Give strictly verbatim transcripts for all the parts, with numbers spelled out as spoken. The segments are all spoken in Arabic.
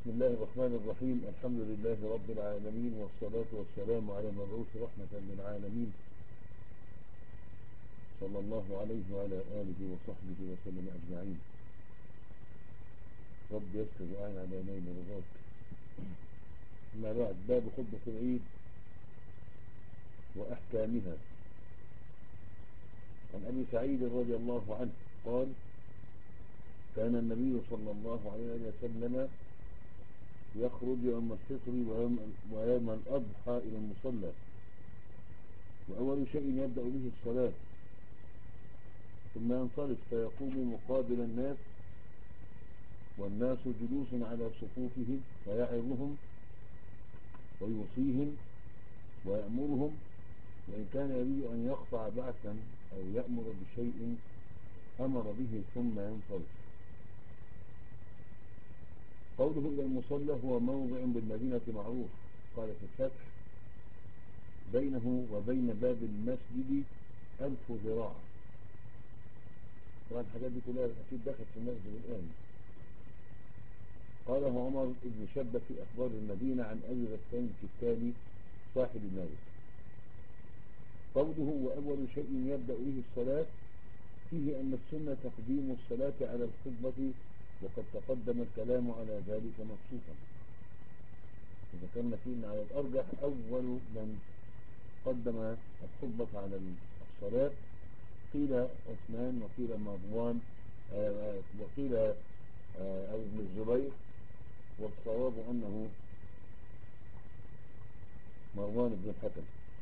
بسم الله الرحمن الرحيم. الحمد لله رب العالمين، والصلاة والسلام على المبعوث رحمة للعالمين صلى الله عليه وعلى آله وصحبه وسلم أجمعين. رب يسر وأعن على نيل رضاك. أما بعد، باب خطبة العيد وأحكامها. عن أبي سعيد رضي الله عنه قال: كان النبي صلى الله عليه وسلم يخرج يوم الفطر ويوم الأضحى إلى المصلى، وأول شيء يبدأ به الصلاة، ثم ينصرف فيقوم مقابل الناس والناس جلوس على صفوفهم، فيعظهم ويوصيهم ويأمرهم، وإن كان يريد أن يقطع بعثا أو يأمر بشيء أمر به ثم ينصرف. قوله إلى المصلى هو موضع بالمدينة معروف، قال في الفتح: بينه وبين باب المسجد ألف ذراع. طبعا الحاجات دي كلها أكيد دخلت في المسجد الآن. قاله عمر بن شبة في أخبار المدينة عن أبي غسان الكتاني صاحب المالك. قوله وأول شيء يبدأ به الصلاة فيه أن السنة تقديم الصلاة على الخطبة، وقد تقدم الكلام على ذلك مبسوطا. وذكرنا فيه أن على الأرجح أول من قدم الخطبة على الصلاة قيل عثمان، وقيل مروان، آه وقيل آه أو ابن الزبير، والصواب أنه مروان بن الحكم.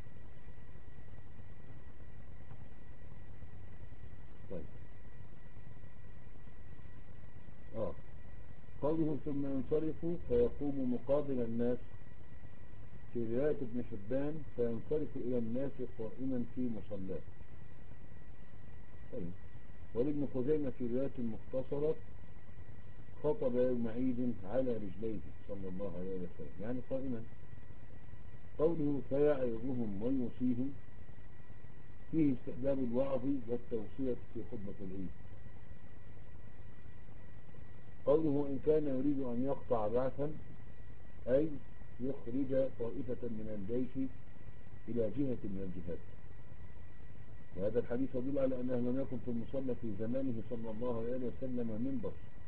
طيب آه قوله ثم ينصرف فيقوم مقابل الناس، في رواية ابن حبان فينصرف إلى الناس قائما في مصلاه. طيب، ولابن خزيمة في رواية المختصرة خطب يوم عيد على رجليه صلى الله عليه وسلم، يعني قائما. قوله فيعظهم ويوصيهم فيه استحباب الوعظ والتوصية في خطبة العيد. قوله إن كان يريد أن يقطع بعثا، أي يخرج طائفة من الجيش إلى جهة من الجهات. وهذا الحديث يدل على أنه لم يكن في المصلى في زمانه صلى الله عليه وسلم منبر،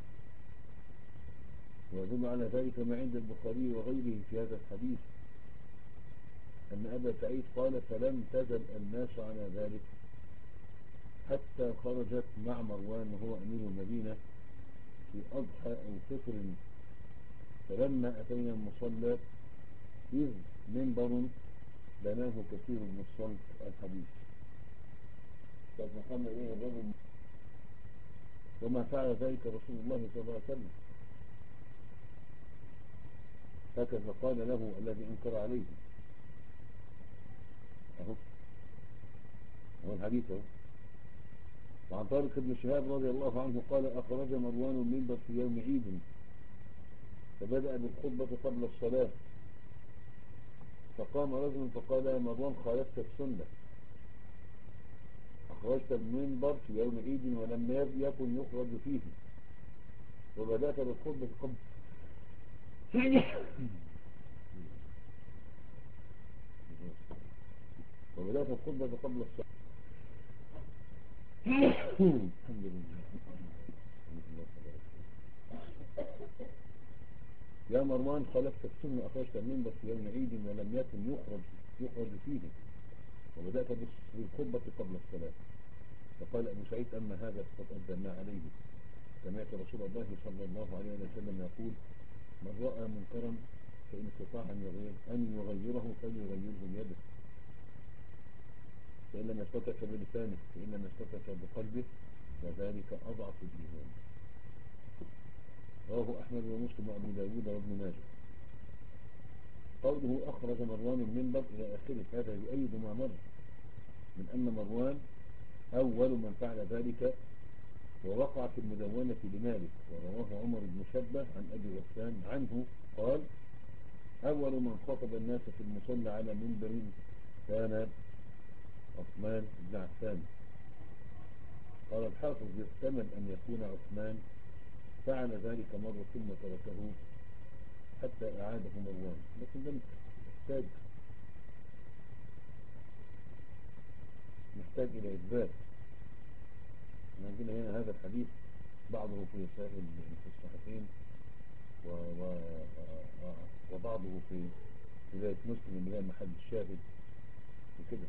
ويدل على ذلك ما عند البخاري وغيره في هذا الحديث أن أبا سعيد قال: فلم تزل الناس على ذلك حتى خرجت مع مروان وهو أمير المدينة في أضحى أو فطر، فلما أتينا المصلى إذ منبر بناه كثير من الصلت. الحديث قد محمد إليه الرجل، وما فعل ذلك رسول الله صلى الله عليه وسلم، هكذا قال له الذي أنكر عليه. أهو هو الحديث أهو. وعن طارق بن شهاب رضي الله عنه قال: أخرج مروان المنبر في يوم عيد، فبدأ بالخطبة قبل الصلاة، فقام رجل فقال: يا مروان خالفت السنة، أخرجت المنبر في يوم عيد ولم يكن يخرج فيه، وبدأت بالخطبة قبل وبدأت الخطبة قبل الصلاة. الحمد لله. يا مروان خالفت السنة، أخرجت المنبر في يوم عيد ولم يكن يخرج يخرج فيه، وبدأت بالخطبة قبل الصلاة. فقال أبو سعيد: أما هذا فقد أدلنا عليه. سمعت رسول الله صلى الله عليه وسلم يقول: من رأى منكرا فإن استطاع أن يغير أن يغيره فليغيره بيده، فإن لم يستطع فبلسانه، فإن لم يستطع فبقلبه، وذلك أضعف الإيمان. رواه أحمد ومسلم وأبو داود وابن ماجه. قوله أخرج مروان المنبر إلى آخره، هذا يؤيد ما مر من أن مروان أول من فعل ذلك، ووقع في المدونة لمالك، ورواه عمر بن شبة عن أبي غسان عنه قال: أول من خطب الناس في المصلى على منبر كان عثمان بن عفان. قال الحافظ: يحتمل أن يكون عثمان فعل ذلك مرة ثم تركه حتى أعاده مروان، لكن ده محتاج محتاج إلى إثبات. عندنا هنا هذا الحديث بعضه في في الصحيحين و... و... وبعضه في رواية مسلم اللي هي محل الشاهد وكده.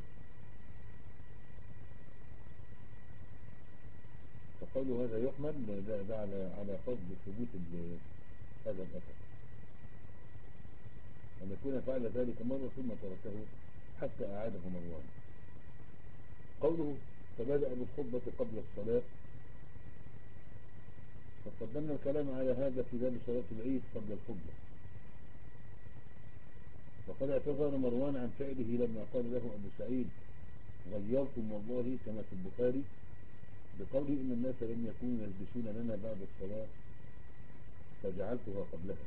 فقالوا هذا يحمل ده, ده على على قصد ثبوت هذا الأثر، أن يكون فعل ذلك مرة ثم تركه حتى أعاده مروان. قوله فبدأ بالخطبة قبل الصلاة، فقدمنا الكلام على هذا في باب صلاة العيد قبل الخطبة. وقد اعتذر مروان عن فعله لما قال له أبو سعيد غيرتم والله كما في البخاري بقوله إن الناس لم يكونوا يلبسون لنا بعد الصلاة فجعلتها قبلها.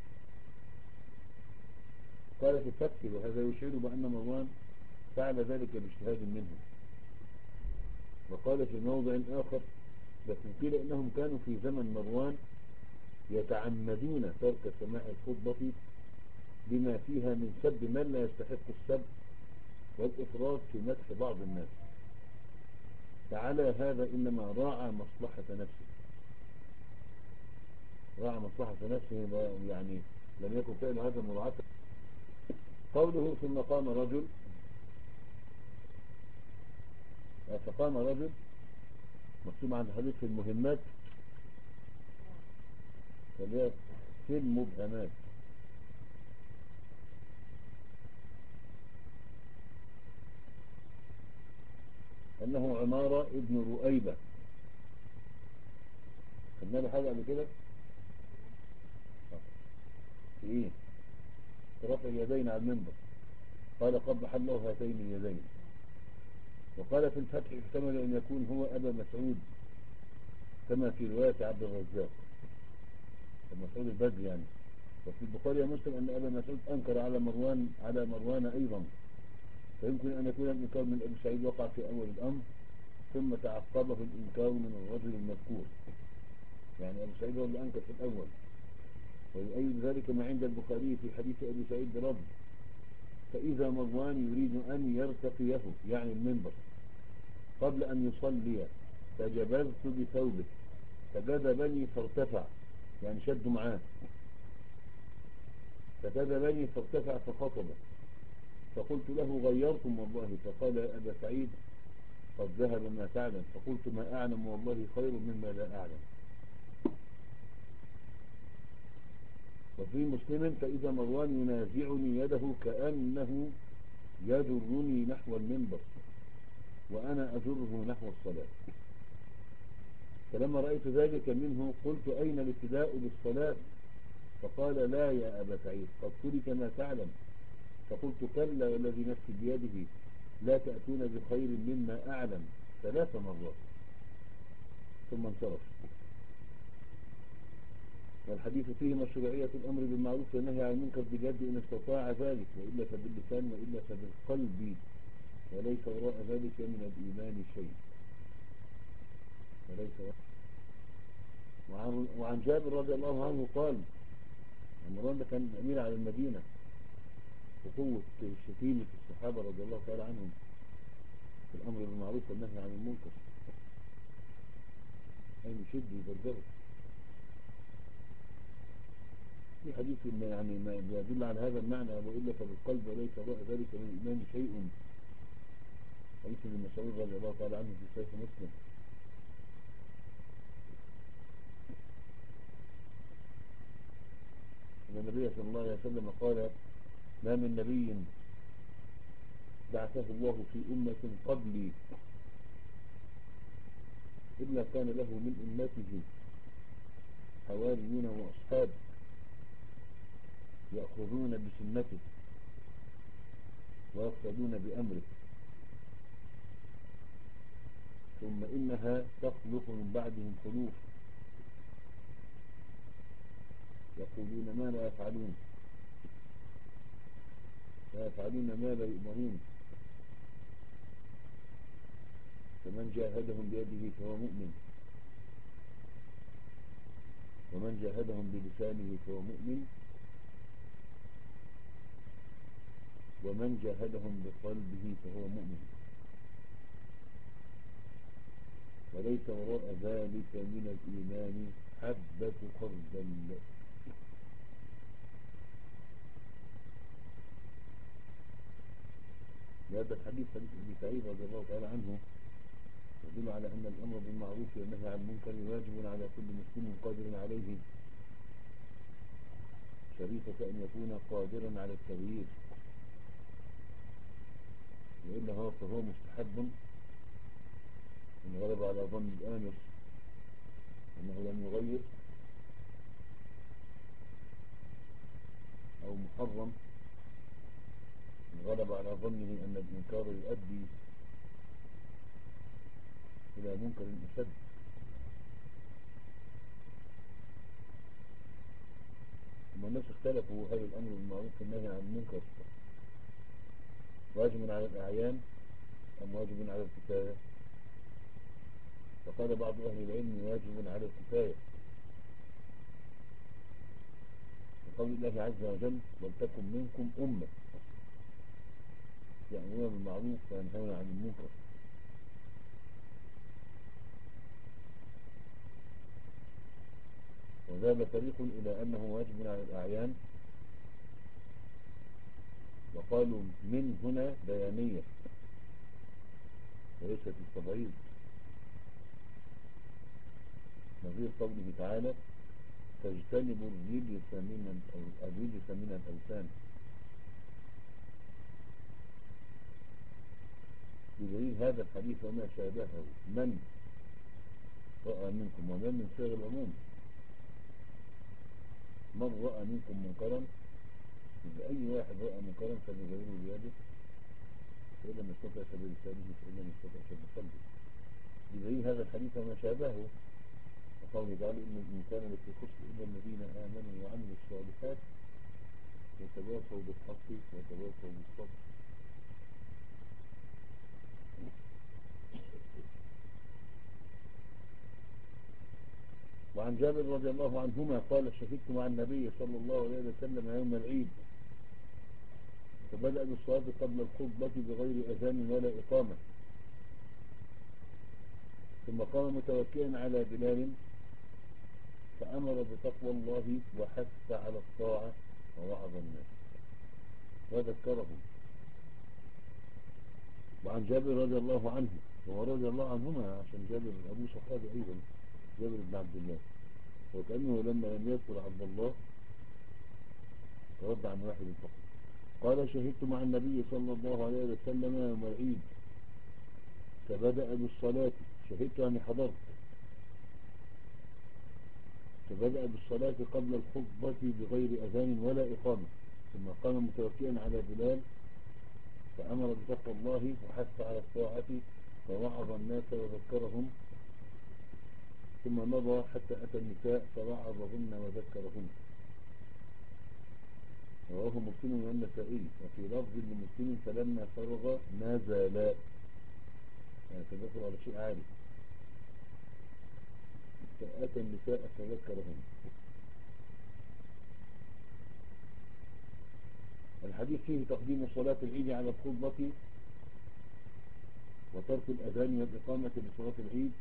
قال في الفتح وهذا يشعر بأن مروان فعل ذلك باجتهاد منه. وقال في موضع آخر لكن قيل إنهم كانوا في زمن مروان يتعمدون ترك سماع الخطبة بما فيها من سب من لا يستحق السب والإفراط في مدح بعض الناس، فعلى هذا إنما راعى مصلحة نفسه راعى مصلحة نفسه يعني لم يكن فعل هذا مراعاة. قوله ثم قام رجل، فقام رجل مكتوب عند الحديث في المهمات فليه في المبهمات. أنه عمارة ابن رؤيبة. خدنا له حاجة قبل كده في إيه؟ رفع اليدين على المنبر. قال قبح الله هاتين اليدين. وقال في الفتح احتمل أن يكون هو أبا مسعود كما في رواية عبد الرزاق مسعود البدري يعني. وفي البخاري ومسلم أن أبا مسعود أنكر على مروان على مروان أيضا، فيمكن أن يكون الإنكار من أبي سعيد وقع في أول الأمر ثم تعقبه الإنكار من الرجل المذكور، يعني أبو سعيد هو اللي أنكر في الأول. ويؤيد ذلك ما عند البخاري في حديث أبي سعيد برد فإذا مروان يريد أن يرتقيه يعني المنبر قبل أن يصلي فجبرت بثوبه فجذبني فارتفع يعني شد معاه فجذبني فارتفع فخطب فقلت له غيرتم والله فقال يا أبا سعيد قد ذهب ما تعلم فقلت ما أعلم والله خير مما لا أعلم. وفي مسلم فإذا مروان ينازعني يده كأنه يجرني نحو المنبر وأنا أجره نحو الصلاة. فلما رأيت ذلك منه قلت أين الابتداء بالصلاة؟ فقال لا يا أبا سعيد قد ترك ما تعلم. فقلت كلا والذي نفسي بيده لا تأتون بخير مما أعلم ثلاث مرات ثم انصرف. والحديث فيه مشروعية الأمر بالمعروف والنهي عن المنكر بجد إن استطاع ذلك وإلا فباللسان وإلا فبالقلب وليس وراء ذلك من الإيمان شيء وليس وراء. وعن, وعن جابر رضي الله عنه قال مروان ده كان أمير على المدينة وقوة شتيمة الصحابة رضي الله تعالى عنهم في الأمر بالمعروف والنهي عن المنكر أي يشد يبرده. في حديث يعني ما يدل على هذا المعنى وإلا فبالقلب وليس وراء ذلك من الإيمان شيء. حديث ابن مسعود رضي الله تعالى عنه في صحيح مسلم. أن النبي صلى الله عليه وسلم قال ما من نبي بعثه الله في أمة قبلي إلا كان له من أمته حواريون وأصحاب يأخذون بسنته ويقتدون بأمره ثم إنها تخلق من بعدهم خلوف يقولون ما لا يفعلون لا يفعلون ما لا يؤمرون فمن جاهدهم بيده فهو مؤمن ومن جاهدهم بلسانه فهو مؤمن ومن جاهدهم بقلبه فهو مؤمن، وليس وراء ذلك من الإيمان حبة خردل. هذا الحديث حديث ابن سعيد رضي الله تعالى عنه يدل على أن الأمر بالمعروف والنهي عن المنكر واجب على كل مسلم قادر عليه، شريطة أن يكون قادرا على التغيير، وإلا هو فهو مستحب إن غلب على ظن الآمر أنه لم يغير، أو محرم إن غلب على ظنه أن الإنكار يؤدي إلى منكر أشد. ثم الناس اختلفوا هل الأمر بالمعروف والنهي عن المنكر واجب على الأعيان أم واجب على الكفاية؟ فقال بعض أهل العلم واجب على الكفاية، وقول الله عز وجل ولتكن منكم أمة يأمرون بالمعروف وينهون عن المنكر. وذهب فريق إلى أنه واجب على الأعيان، وقالوا من هنا بيانية وليست التبعيض، نظير قوله تعالى تجتنبوا الرجس من الرجس من الأوثان، بدليل هذا الحديث وما شابهه من رأى منكم، ومن من صيغ العموم، من رأى منكم منكرا، إذا أي واحد رأى منكرا فليغيره بيده، فإن لم يستطع فبلسانه، فإن لم يستطع فبقلبه، بدليل هذا الحديث وما شابهه، وقوله تعالى إن الإنسان لفي خسر إلا الذين آمنوا وعملوا الصالحات وتواصوا بالحق وتواصوا بالصبر. وعن جابر رضي الله عنهما قال شهدت مع النبي صلى الله عليه وسلم يوم العيد، فبدأ بالصلاة قبل الخطبة بغير أذان ولا إقامة، ثم قام متوكئا على بلال فأمر بتقوى الله وحث على الطاعة ووعظ الناس وذكرهم. وعن جابر رضي الله عنه، ورضي الله عنهما عشان جابر أبو صحابي أيضا، جابر بن عبد الله، وكأنه لما لم يذكر عبد الله رد عن واحد فقط. قال شهدت مع النبي صلى الله عليه وسلم يوم العيد، فبدأ بالصلاة، شهدت يعني حضرت، فبدأ بالصلاة قبل الخطبة بغير أذان ولا إقامة، ثم قام متوكئا على بلال فأمر بتقوى الله وحث على الطاعة ووعظ الناس وذكرهم، ثم مضى حتى أتى النساء فوعظهن وذكرهن. رواه مسلم والنسائي، وفي لفظ لمسلم فلما فرغ نزلا، يعني تذكر على شيء عالي، فأتى النساء فذكرهن. الحديث فيه تقديم صلاة العيد على الخطبة وترك الأذان والإقامة لصلاة العيد،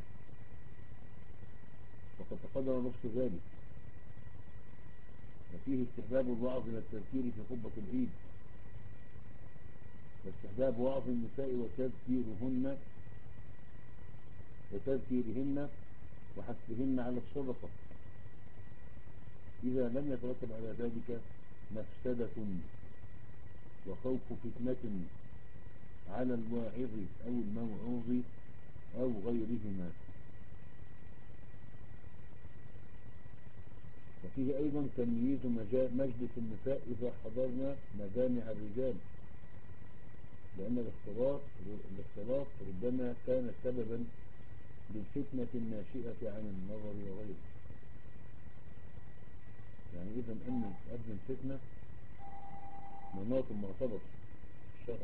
وقد تقدم نصف ذلك. وفيه استحباب الوعظ من التذكير في خطبة العيد، واستحباب وعظ النساء وتذكيرهن وتذكيرهن وحثهن على الصدقة إذا لم يترتب على ذلك مفسدة وخوف فتنة على الواعظ أو الموعوظ أو غيرهما. وفيه أيضا تمييز مجلس النساء إذا حضرنا مجامع الرجال، لأن الاختلاط الاختلاط ربما كان سببا للفتنة الناشئة عن النظر وغيره. يعني إذا أن أبن الفتنة مناط معتبر في الشرع،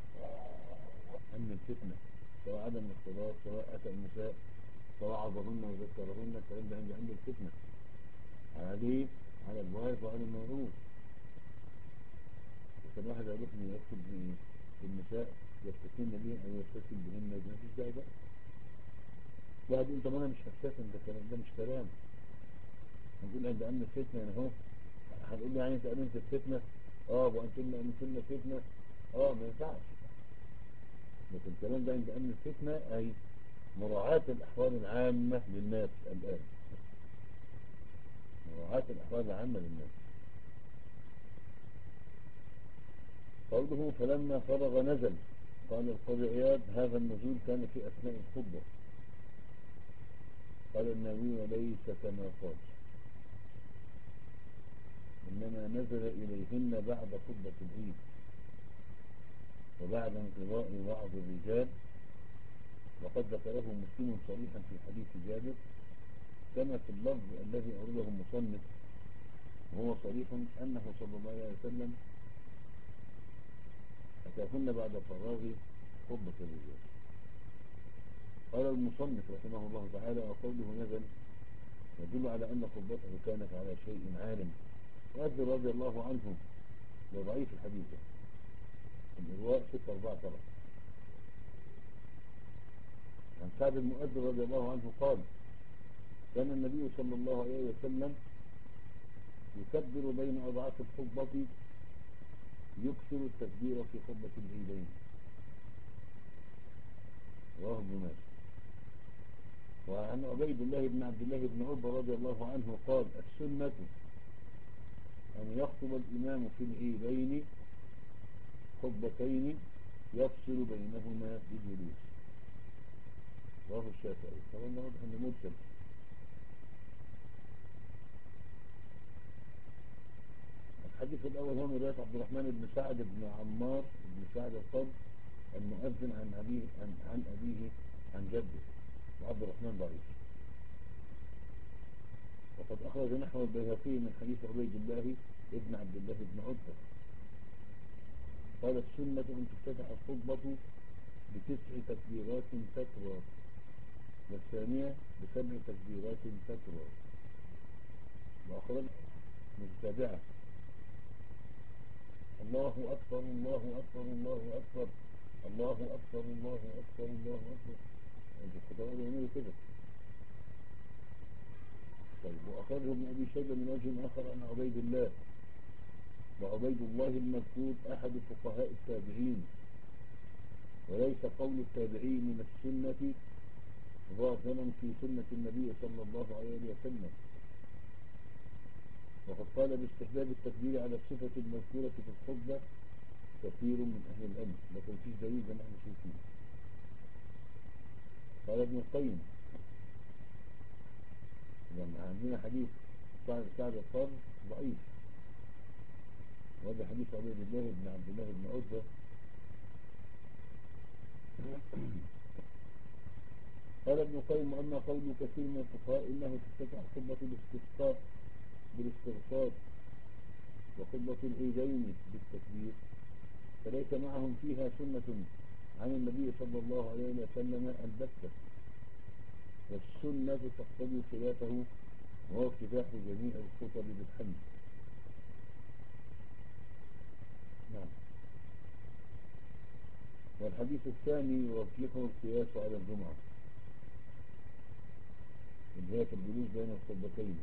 أن الفتنة سواء عدم الاختلاط، سواء أتى النساء فوعظهن وذكرهن، الكلام ده عند أمن الفتنة عليه على الواعظ وعلى الموعوظ. كان واحد يروح يكتب النساء يفتتن بهن أو يفتتن بهن، ما فيش داعي بقى. واحد يقول طب أنا مش هفتتن، ده كلام، ده مش كلام. هنقول عند أمن الفتنة يعني اهو، هنقول له يعني أنت أمنت الفتنة؟ اه وأنتم أمنتم الفتنة؟ اه ما ينفعش. لكن الكلام ده عند أمن الفتنة أي مراعاة الأحوال العامة للناس الآن، مراعاة الأحوال العامة للناس. قوله فلما فرغ نزل، قال القاضي عياض هذا النزول كان في أثناء الخطبة. قال النووي ليس كما قال، إنما نزل إليهن بعد خطبة العيد وبعد انقضاء وعظ الرجال، وقد ذكره مسلم صريحا في حديث جابر كما في اللفظ الذي أورده المصنف، وهو صريح أنه صلى الله عليه وسلم أتاهن بعد فراغ خطبة الرجال. قال المصنف رحمه الله تعالى وقوله نزل يدل على أن خطبته كانت على شيء عالم. وأبي رضي الله عنه وضعيف الحديث الإرواء ستة أربعة سبعة عن سعد المؤذن رضي الله عنه قال كان النبي صلى الله عليه وسلم يكبر بين أضعاف الخطبة يكثر التكبير في خطبة العيدين. رواه ابن ماجه. وعن عبيد الله بن عبد الله بن عتبة رضي الله عنه قال السنة أن يخطب الإمام في العيدين خطبتين يفصل بينهما بجلوس. رواه الشافعي. طبعا واضح انه مرسل. الحديث الأول هو من رواية عبد الرحمن بن سعد بن عمار بن سعد القرن المؤذن عن أبيه عن, عن أبيه عن جده، وعبد الرحمن ضعيف. وقد أخرج نحو البيهقي من حديث عبيد الله ابن عبد الله بن عتبة قال السنة أن تفتتح الخطبة بتسع تكبيرات تترى، والثانية بسبع تكبيرات تترى. وأخرج متتابعة الله أكبر الله أكبر الله أكبر الله أكبر الله أكبر الله أكبر. الخطباء يعملوا كده. طيب وأخرجه ابن أبي شيبة من وجه آخر عن عبيد الله، وعبيد الله المذكور أحد فقهاء التابعين، وليس قول التابعين من السنة ظاهرا في سنة النبي صلى الله عليه وسلم. وقد قال باستحباب التكبير على الصفة المذكورة في الخطبة كثير من أهل العلم، لكن فيش دليل زي ما احنا شايفين. قال ابن القيم لما عندنا حديث سعد القرن ضعيف، وهذا حديث عبيد الله بن عبد الله بن عتبة. قال ابن القيم أما قول كثير من الفقهاء إنه تفتتح خطبة الاستسقاء بالاستغفار وخطبة العيدين بالتكبير، فليس معهم فيها سنة عن النبي صلى الله عليه وسلم البتة، والسنة تقتضي خلافه وهو افتتاح جميع الخطب بالحمد. نعم. والحديث الثاني يوجهه القياس على الجمعة اللي هي في الجلوس بين الخطبتين.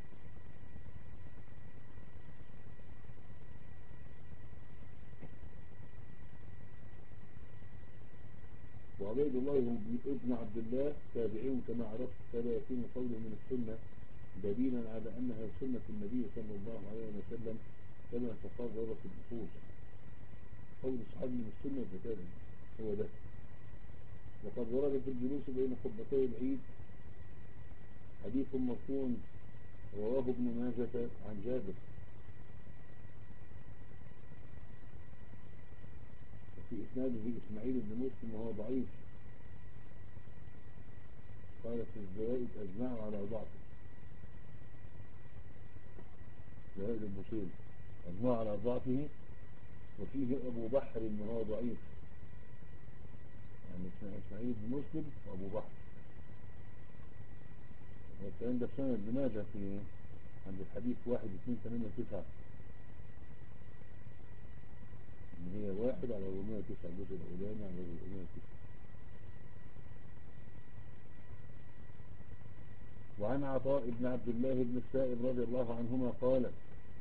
وعبيد الله ابن عبد الله تابعي كما عرفت، فلا يكون قوله من السنة دليلا على أنها سنة النبي صلى الله عليه وسلم كما تقرر في الأصول. قول الصحابي من السنة الزكاة هو ده. وقد ورد في الجلوس بين خطبتي العيد حديث مرفوع رواه ابن ماجه عن جابر، وفي إسناده إسماعيل بن مسلم وهو ضعيف. قال في الزوائد أجمعوا على ضعفه، زوائد البصيري أجمعوا على ضعفه، وفيه أبو بحر وهو ضعيف، يعني إسماعيل بن مسلم وأبو بحر. والكلام ده في سنة ابن ماجه في عند الحديث واحد اثنين ثمانية تسعة. اللي هي واحد على أربعمائة وتسعة، الجزء الأولاني على أربعمائة وتسعة. وعن عطاء بن عبد الله بن السائب رضي الله عنهما قال: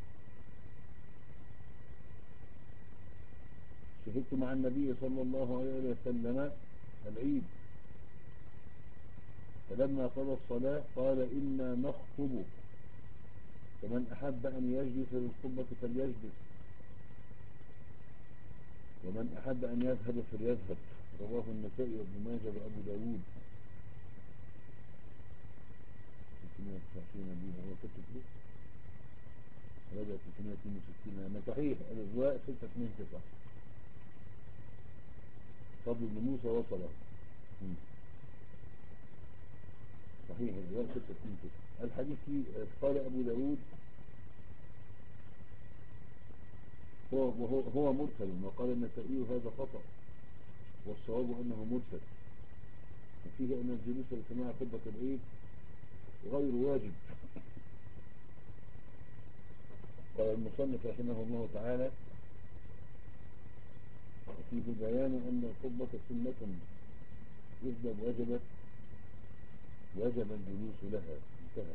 شهدت مع النبي صلى الله عليه وسلم العيد، فلما قضى الصلاة قال: إنا نخطب، فمن أحب أن يجلس للخطبة فليجلس، ومن أحب أن يذهب فليذهب. رواه النسائي وابن ماجه وأبو داود. ستمائة وتسعين دين هو كتب له هذا ستمائة واثنين وستين. أنا صحيح الإغواء ستة اثنين تسعة. فضل بن موسى وصله صحيح الإغواء ستة اثنين تسعة. الحديث قال أبو داود هو, هو, هو مرسل، وقال النسائي هذا خطأ، والصواب أنه مرسل، وفيه أن الجلوس لسماع خطبة العيد غير واجب. قال المصنف رحمه الله تعالى: وفيه بيان أن الخطبة سنة إذا وجبت وجب الجلوس لها. انتهى.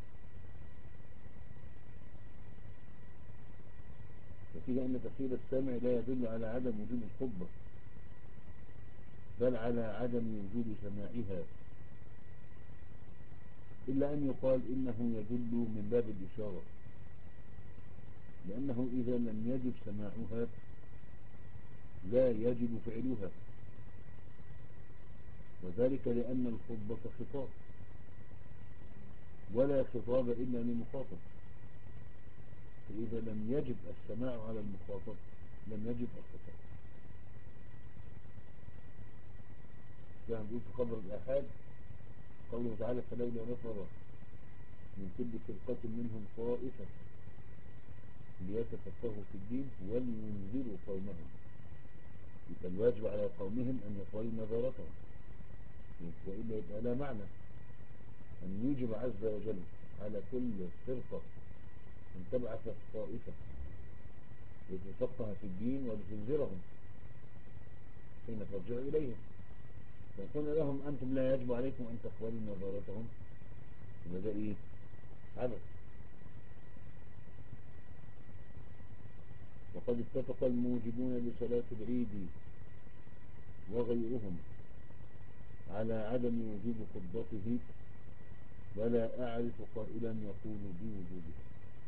وفيه أن تأخير السامع لا يدل على عدم وجوب الخطبة، بل على عدم وجوب سماعها، إلا أن يقال إنه يدل من باب الإشارة، لأنه إذا لم يجب سماعها لا يجب فعلها، وذلك لأن الخطبة خطاب، ولا خطاب إلا لمخاطب، فإذا لم يجب السماع على المخاطب لم يجب الخطاب. ده هنقول في خبر الآحاد قوله تعالى: فلولا نفر من كل فرقة منهم طائفة ليتفقهوا في الدين ولينذروا قومهم. يبقى الواجب على قومهم أن يقبلوا نظرتهم، وإلا يبقى لا معنى أن يوجب عز وجل على كل فرقة أن تبعث طائفة لتفقه في الدين ولتنذرهم حين ترجع إليهم. فقلنا لهم أنتم لا يجب عليكم أن تقبلوا نظرتهم، يبقى ده إيه؟ عبث. وقد اتفق الموجبون لصلاة العيد وغيرهم على عدم وجوب خطبته، ولا أعرف قائلا يقول بوجوبه.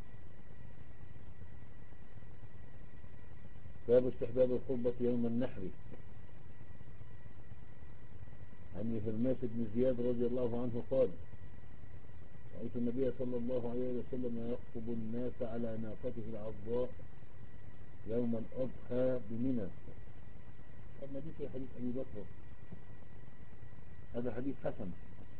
باب استحباب الخطبة يوم النحر. عن هرماس بن زياد رضي الله عنه قال: رأيت النبي صلى الله عليه وسلم يخطب الناس على ناقته العضاء يوم الأضحى بمنى. النبي في حديث أبي بكر، هذا حديث حسن.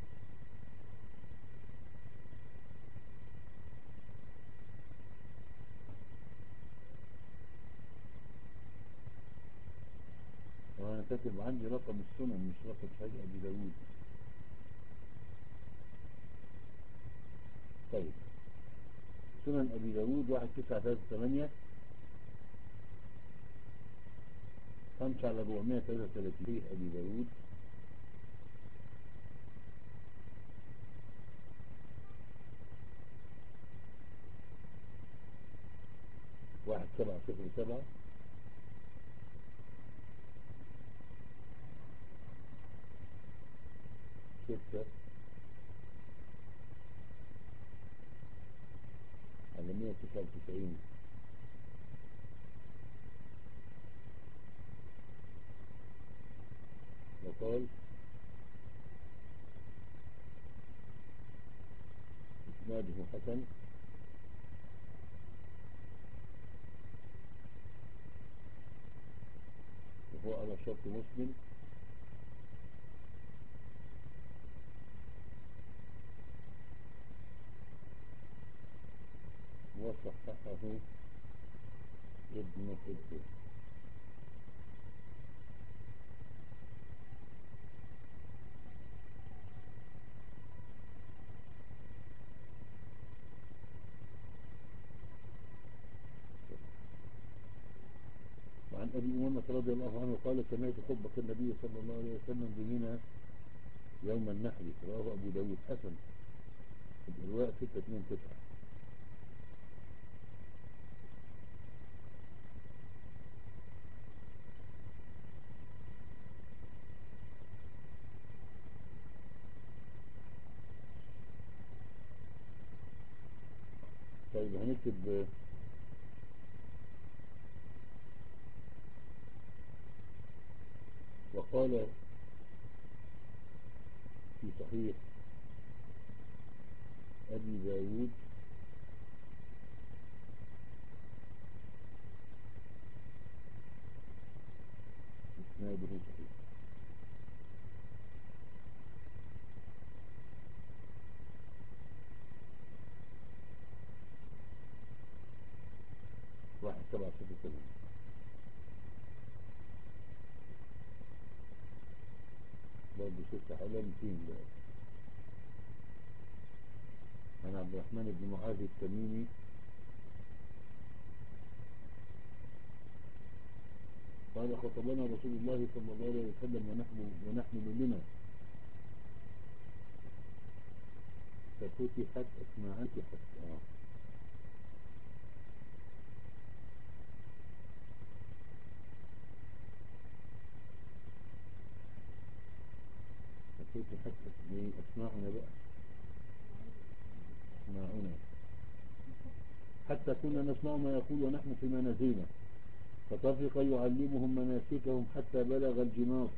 وأنا كاتب عندي رقم السنن مش رقم صحيح أبي داود. طيب، سنن أبي داود واحد تسعة ثلاثة ثمانية خمسة على أربعمائة وثلاثة وثلاثين. أبي داود واحد سبعة صفر سبعة ستة على مائة وتسعة وتسعين. وقال: إسناده حسن، وهو على شرط مسلم، وصححه ابن حبان. وعن أبي أمامة رضي الله عنه قال سمعت خطبة النبي صلى الله عليه وسلم بمنى يوم النحر، رواه أبو داود حسن الإرواء ستة اثنين تسعة. طيب هنكتب وقال في صحيح أبي داود إسناده صحيح. واحد سبعة ستة سبعة. برضه ستة حوالي مئتين بقى. عن عبد الرحمن بن معاذ التميمي قال خطبنا رسول الله صلى الله عليه وسلم ونحن ونحن بمنى ففتحت أسماعات حتى آه. ففتحت أسماعنا بقى أسماعنا حتى كنا نسمع ما يقول ونحن في منازلنا، فطفق يعلمهم مناسكهم حتى بلغ الجمار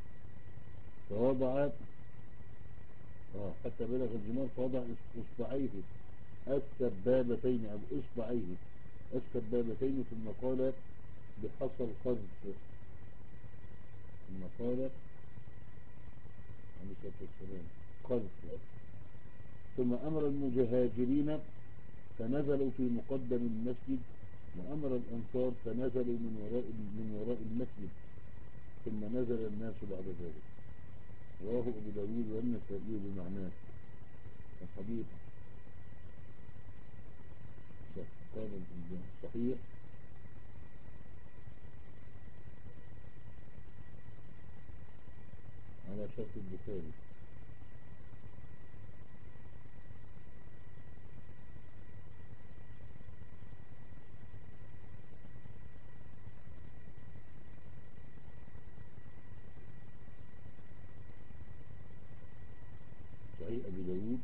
فوضع آه حتى بلغ الجمار فوضع إصبعيه السبابتين أو إصبعيه السبابتين ثم قال بحصى القذف ثم قال عليه الصلاة والسلام قذف ثم أمر المجاهرين فنزلوا في مقدم المسجد وأمر الأنصار فنزلوا من وراء من وراء المسجد ثم نزل الناس بعد ذلك. رواه أبو داود والنسائي بمعناه. الحديث قال صحيح على شرط البخاري. صحيح أبي داود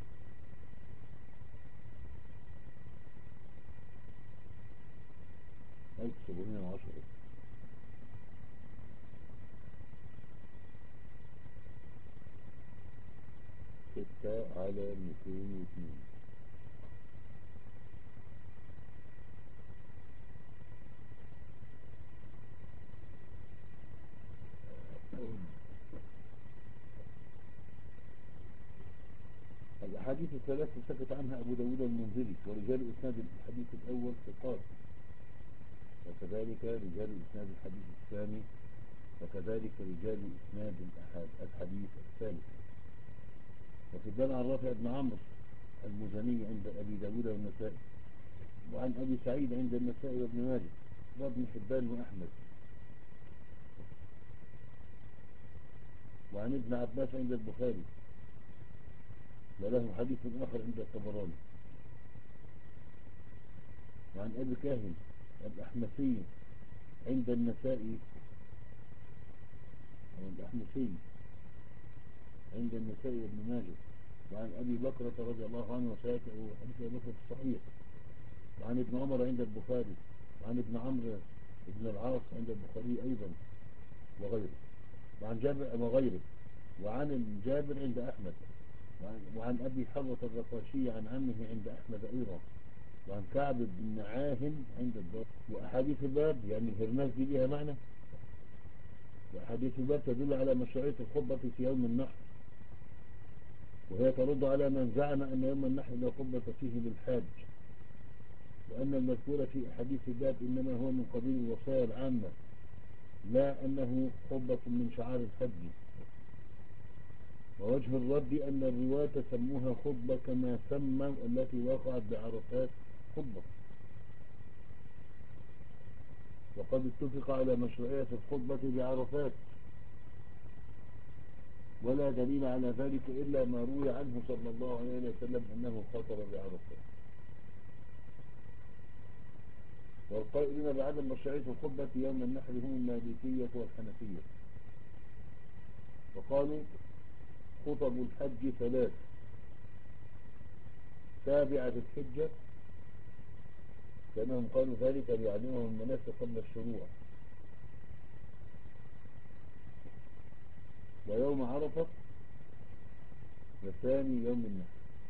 ألف وسبعمائة وعشرة ستة على مئتين واثنين. الأحاديث الثلاثة سكت عنها أبو داود المنذري ورجال إسناد الحديث الأول ثقات، وكذلك رجال إسناد الحديث الثاني، وكذلك رجال إسناد الحديث الثالث. وفي الدال عن رافع بن عمرو المزني عند أبي داود والنسائي، وعن أبي سعيد عند النسائي وابن ماجه وابن حبان وأحمد، وعن ابن عباس عند البخاري، وله حديث آخر عند الطبراني، وعن أبي كاهن الأحمسي عند النسائي أو الأحمسي عند النسائي وابن ماجه، وعن أبي بكرة رضي الله عنه وسيأتي حديث أبي بكرة الصحيح، وعن ابن عمر عند البخاري، وعن ابن عمرو ابن العاص عند البخاري أيضا وغيره، وعن جابر وغيره، وعن جابر عند أحمد، وعن, وعن أبي حرة الرقاشي عن عمه عند أحمد أيضا، وعن كعب بن عاهم عند الدار. وأحاديث الباب يعني الهرماز دي ليها معنى، وأحاديث الباب تدل على مشروعية الخطبة في يوم النحر، وهي ترد على من زعم أن يوم النحر لا خطبة فيه للحاج، وأن المذكور في أحاديث الباب إنما هو من قبيل الوصايا العامة لا أنه خطبة من شعار الحج. ووجه الرد أن الرواة سموها خطبة كما سموا التي وقعت بعرفات خطبة. وقد اتفق على مشروعية الخطبة بعرفات، ولا دليل على ذلك إلا ما روي عنه صلى الله عليه وسلم أنه خطب بعرفات. والقائلين بعدم مشروعية الخطبة يوم النحر هم المالكية والحنفية، وقالوا خطب الحج ثلاث: تابعة الحجة، كأنهم قالوا ذلك ليعلمهم المناسك قبل الشروع، ويوم عرفة، وثاني يوم النحر.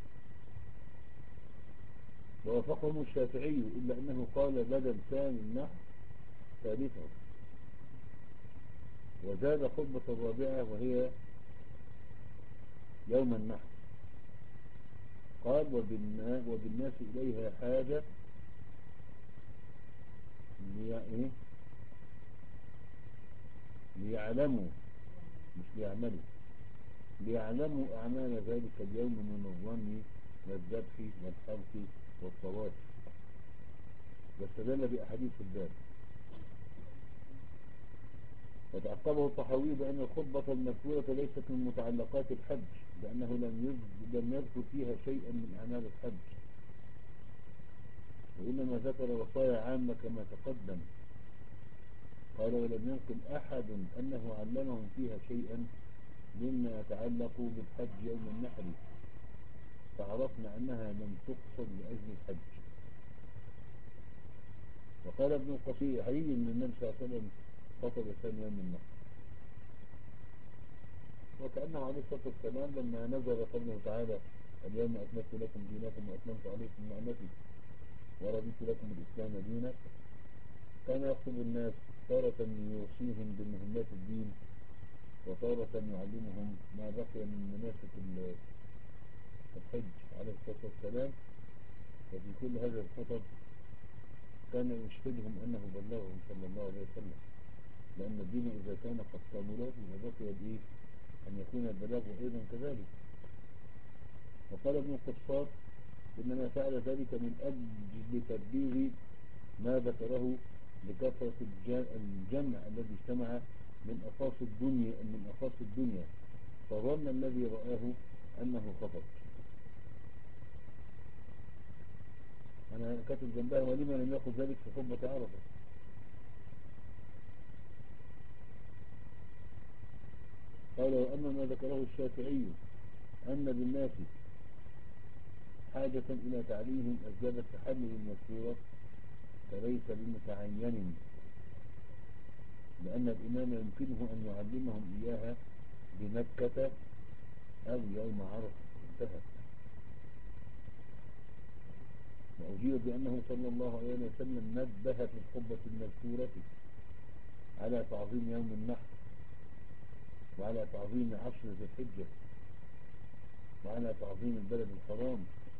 ووافقهم الشافعي إلا أنه قال بدل ثاني النحر ثالثه، وزاد خطبة الرابعة وهي يوم النحر. قال وبالناس إليها حاجة لي... ليعلموا، مش ليعملوا، ليعلموا أعمال ذلك اليوم من الرمي والذبح والحلق والطواف، واستدل بأحاديث الباب. وتعقبه الطحاوي بأن الخطبة المذكورة ليست من متعلقات الحج، لأنه لم لم يذكر فيها شيئا من أعمال الحج، وإنما ذكر وصايا عامة كما تقدم. قال ولم ينقل أحد أنه علمهم فيها شيئا مما يتعلق بالحج يوم النحر، فعرفنا أنها لم تقصد لأجل الحج. وقال ابن القصير حقيقي أن النبي صلى الله عليه وسلم خطب ثاني يوم النحر، وكأنه عليه الصلاة والسلام لما نزل قوله تعالى اليوم أكملت لكم دينكم وأتممت عليكم نعمتي ورضيت لكم الإسلام دينا، كان يخطب الناس تارة يوصيهم بمهمات الدين، وتارة يعلمهم ما بقي من مناسك الحج عليه الصلاة والسلام. وفي كل هذه الخطب كان يشهدهم أنه بلغهم صلى الله عليه وسلم، لأن الدين إذا كان قد كمل فبقي بإيه أن يكون البلاغ أيضا كذلك. وقال ابن القصار إنما فعل ذلك من أجل تبليغ ما ذكره لكثرة الجمع الذي اجتمع من أقاصي الدنيا من أقاصي الدنيا فظن الذي رآه أنه خطب. أنا كاتب جنبها ولما لم يقل ذلك في خطبة عرفة. قال وأما ما ذكره الشافعي أن بالناس حاجة إلى تعليمهم أسباب التحلل المذكورة فليس بمتعين، لأن الإمام يمكنه أن يعلمهم إياها بمكة أو يوم عرفة، انتهى. وأجيب بأنه صلى الله عليه وسلم نبه في الخطبة المذكورة على تعظيم يوم النحر، وعلى تعظيم عشر ذي الحجة، وعلى تعظيم البلد الحرام.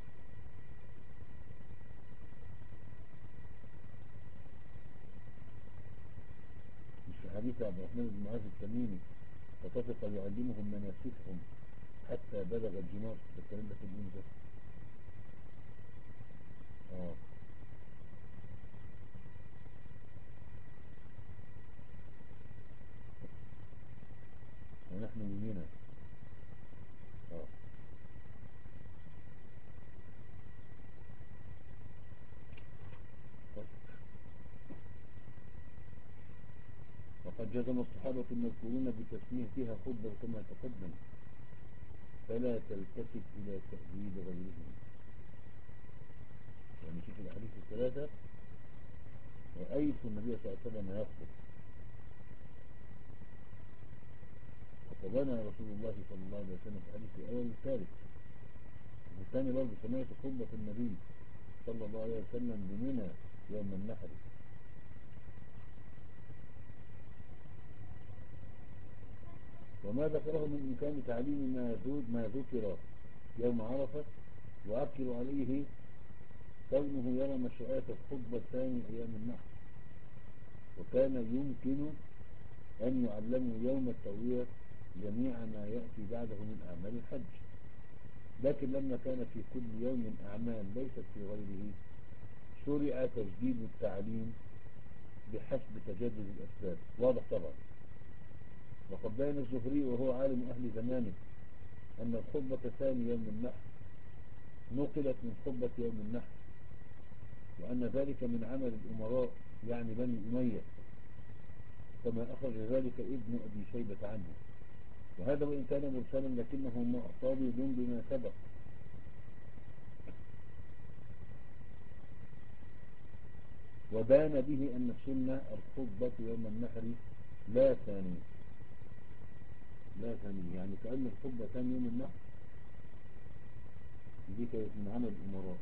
مش في حديث عبد الرحمن بن معاذ التميمي فطفق يعلمهم مناسكهم حتى بلغ الجمار. الكلام ده في الإنجاز. اه ونحن بمنى. اه وقد جزم الصحابة المذكورون بتسميتها خطبة كما تقدم، فلا تلتفت إلى تأويل غيرهم. يعني شوف الأحاديث الثلاثة رأيت النبي صلى الله عليه وسلم يخطب، خطبنا رسول الله صلى الله عليه وسلم في الحديث الأول والثالث. وفي الثاني برضه سمعت خطبة النبي صلى الله عليه وسلم بمنى يوم النحر. وما ذكره من إمكان تعليم ما ذكر يوم عرفة وأكل عليه كونه يرى مشروعية الخطبة الثاني أيام النحر، وكان يمكن أن يعلموا يوم التروية جميع ما يأتي بعده من أعمال الحج، لكن لما كان في كل يوم أعمال ليست في غيره شرع تجديد التعليم بحسب تجدد الأسباب. واضح طبعا. وقد بين الزهري وهو عالم أهل زمانه أن الخطبة ثاني يوم النحر نقلت من خطبة يوم النحر، وأن ذلك من عمل الأمراء يعني بني أمية، كما أخرج ذلك ابن أبي شيبة عنه. وهذا وإن كان مرسلا لكنه معتضد بما سبق، وبان به أن السنة الخطبة يوم النحر لا ثانية، لا ثانية، يعني كأن الخطبة ثاني يوم النحر دي كانت من عمل الأمراء.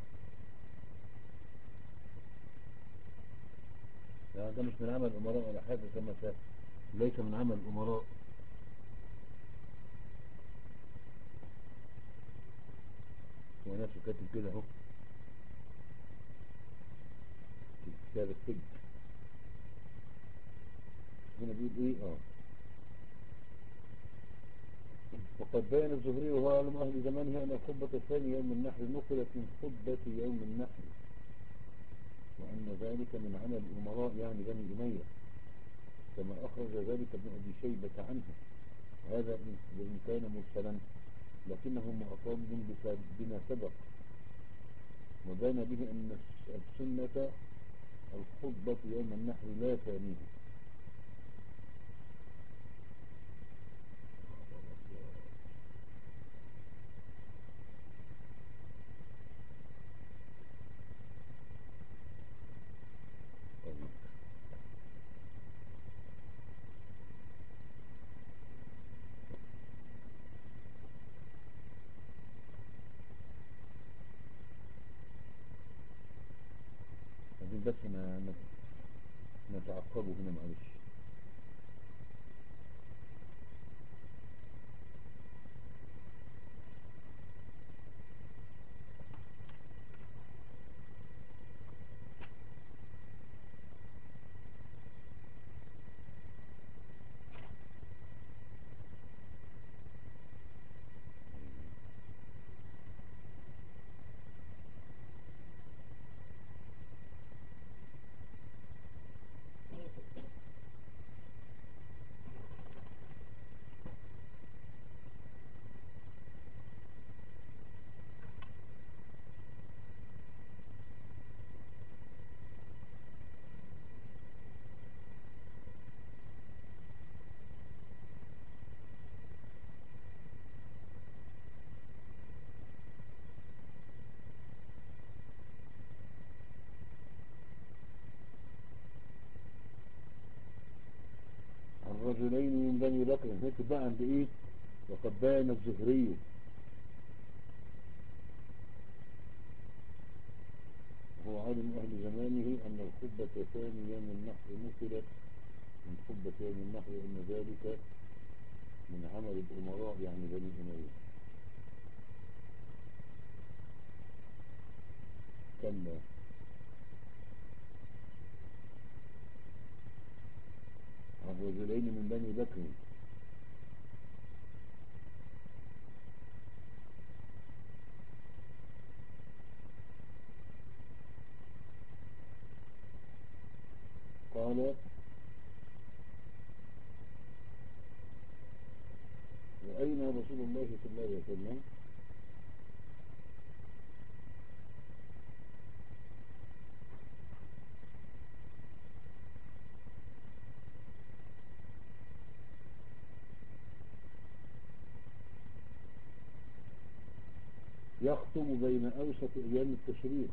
يعني ده مش من عمل الأمراء ولا حاجة، كما شاف ليس من عمل الأمراء. ونفسه كاتب كده اهو في كتاب الحج، هنا بيقول ايه؟ اه وقد بين الزهري وهو عالم أهل زمانه أن الخطبة الثانية يوم النحر نقلت من خطبة يوم النحر، وأن ذلك من عمل الأمراء يعني بني أمية، كما أخرج ذلك ابن أبي شيبة عنه. هذا وإن كان مرسلا لكنه معتضد بما سبق، وبان به أن السنة الخطبة يوم النحر لا ثانيها. عايزين بس نتعقبه هنا معلش. الرجلين من بني بكر، هيك بقى عند ايه؟ وقد بان الزهري هو عالم أهل زمانه أن الخطبة ثاني يوم النحر نقلت من خطبة يوم النحر، وأن ذلك من عمل الأمراء يعني بني أمية. كلا الرجلين من بني بكر قال وأين رسول الله صلى الله عليه وسلم؟ يخطب بين أوسط أيام التشريق.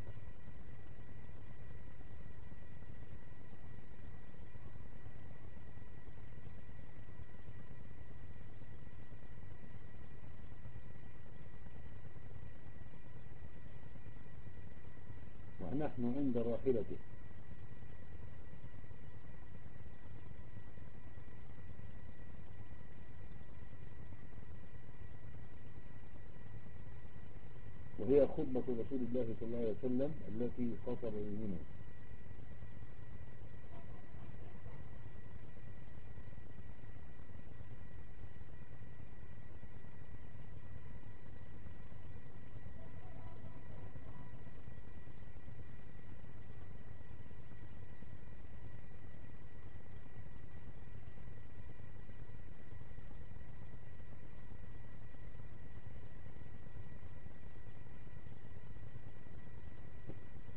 ونحن عند راحلته. وهي خطبة رسول الله صلى الله عليه وسلم التي خطب بمنى.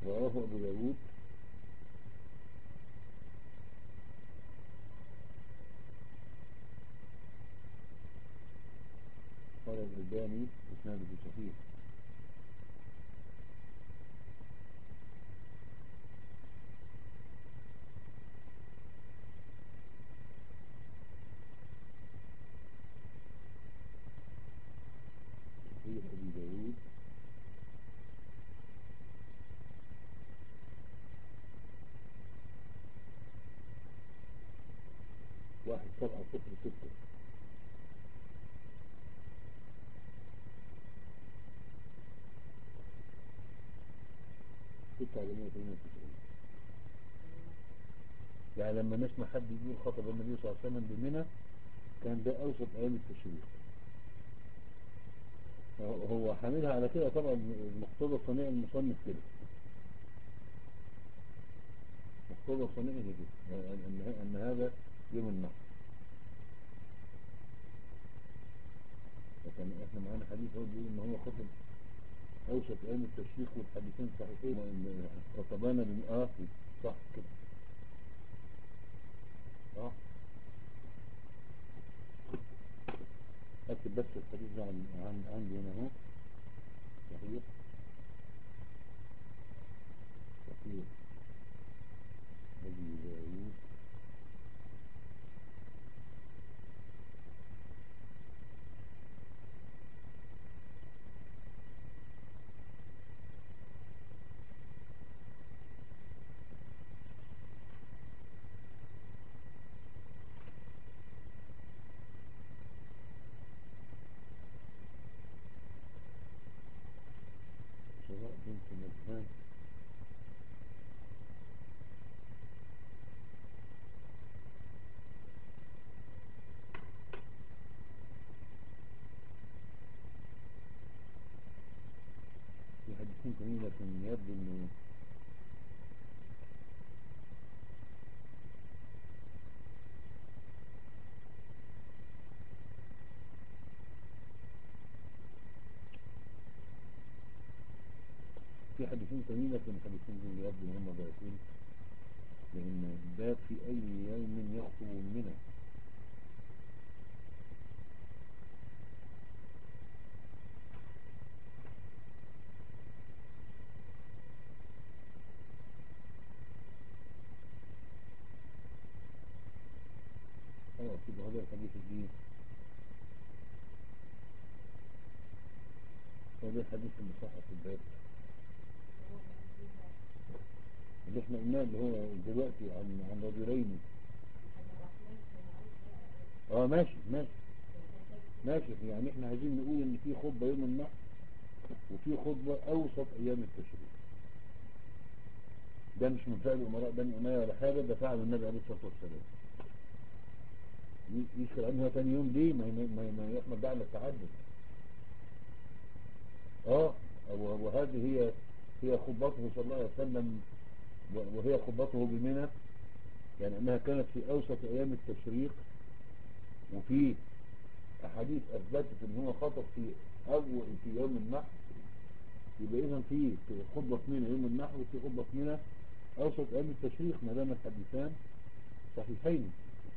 رواه أبو داود قال الألباني إسناده صحيح. صحيح أبي داود واحد سبعة صفر ستة. ستة على مية وثمانية وتسعين. يعني لما نسمع حد يقول خطب النبي صلى الله عليه وسلم بمنى كان ده أوسط أيام التشريق. هو حاملها على كده طبعا، مقتضى صنيع المصنف كده، مقتضى صنيعه كده أن, أن هذا يوم النحر. لكن احنا معانا حديث هو بيقول ان هو خطب اوسط ايام التشريق والحديثين صحيحين. خطبانا بم... اه صح كده اه. اكتب بس الحديث ده عن عن عندي هنا اهو. صحيح صحيح ابي داود شراء بنت مدهان. في حديثين تانيين لكن يبدو انه في حديثين تانيين لكن الحديثين دول يبدو ان هم ضعيفين، لان باب في اي يوم يخطب منى. خلاص يبقى هذا الحديث الجديد، هذا الحديث اللي صح في الباب اللي احنا قلناه اللي هو دلوقتي عن عن رجلين. اه ماشي ماشي ماشي. يعني احنا عايزين نقول ان في خطبة يوم النحر وفي خطبة اوسط ايام التشريق. ده مش من فعل امراء بني امية ولا حاجة، ده فعل النبي عليه الصلاة والسلام. يشكر عنها ثاني يوم ليه؟ ما ما ما يحمل ده على التعدد. اه وهذه هي هي خطبته صلى الله عليه وسلم، وهي خطبته بمنى، يعني انها كانت في اوسط ايام التشريق. وفي احاديث اثبتت ان هو خطب في اول في يوم النحر. يبقى اذا في خطبه في منى يوم النحر وفي خطبه في منى اوسط ايام التشريق ما دام الحديثان صحيحين.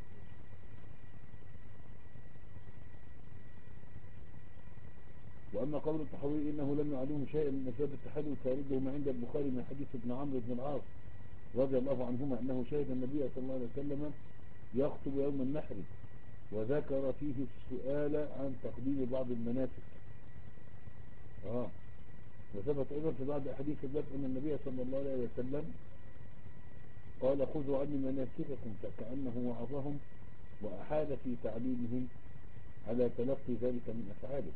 واما قول الطحاوي انه لم يعلمه شيئا من اسباب التحلل فارده ما عند البخاري من حديث ابن عمرو بن العاص رضي الله عنهما انه شهد النبي صلى الله عليه وسلم يخطب يوم النحر وذكر فيه السؤال عن تقديم بعض المناسك. اه وثبت ايضا في بعض احاديث الباب ان النبي صلى الله عليه وسلم قال خذوا عني مناسككم، فكأنه وعظهم واحال في تعليمهم على تلقي ذلك من افعاله.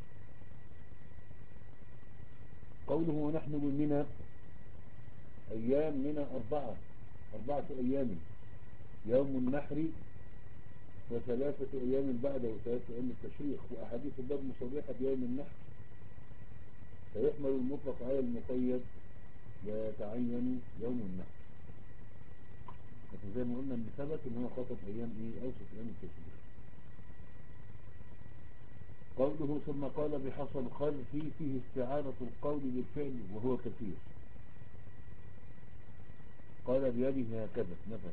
قوله ونحن بمنى ايام منى اربعة اربعة ايام، يوم النحر وثلاثة ايام بعده وثلاثة ايام التشريق. واحاديث الباب مصرحة بيوم النحر فيحمل المطلق على المقيد ويتعين يوم النحر. لكن زي ما قلنا ان ثبت ان هو خطب ايام ايه اوسط ايام التشريق. قوله ثم قال بحصى الخلف فيه استعارة القول بالفعل وهو كثير. قال بيده هكذا مثلا.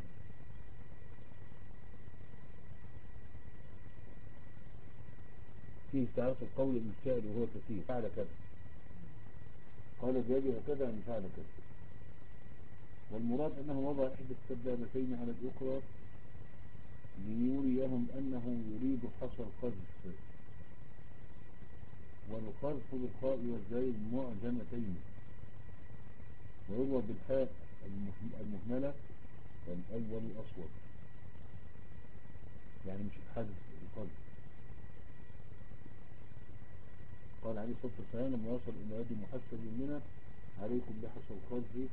فيه استعارة القول بالفعل وهو كثير، فعل كذا، قال بيده هكذا يعني فعل كذا. والمراد أنه وضع إحدى السبابتين على الأخرى ليريهم أنه يريد حصر القذف. والقذف بالخاء والزاي معجمتين، ويروى بالحاء المهملة والأول أصوب، يعني مش الحذف القذف. قال عليه الصلاة والسلام لما وصل إلى يد محسب مننا عليكم بحصر القذف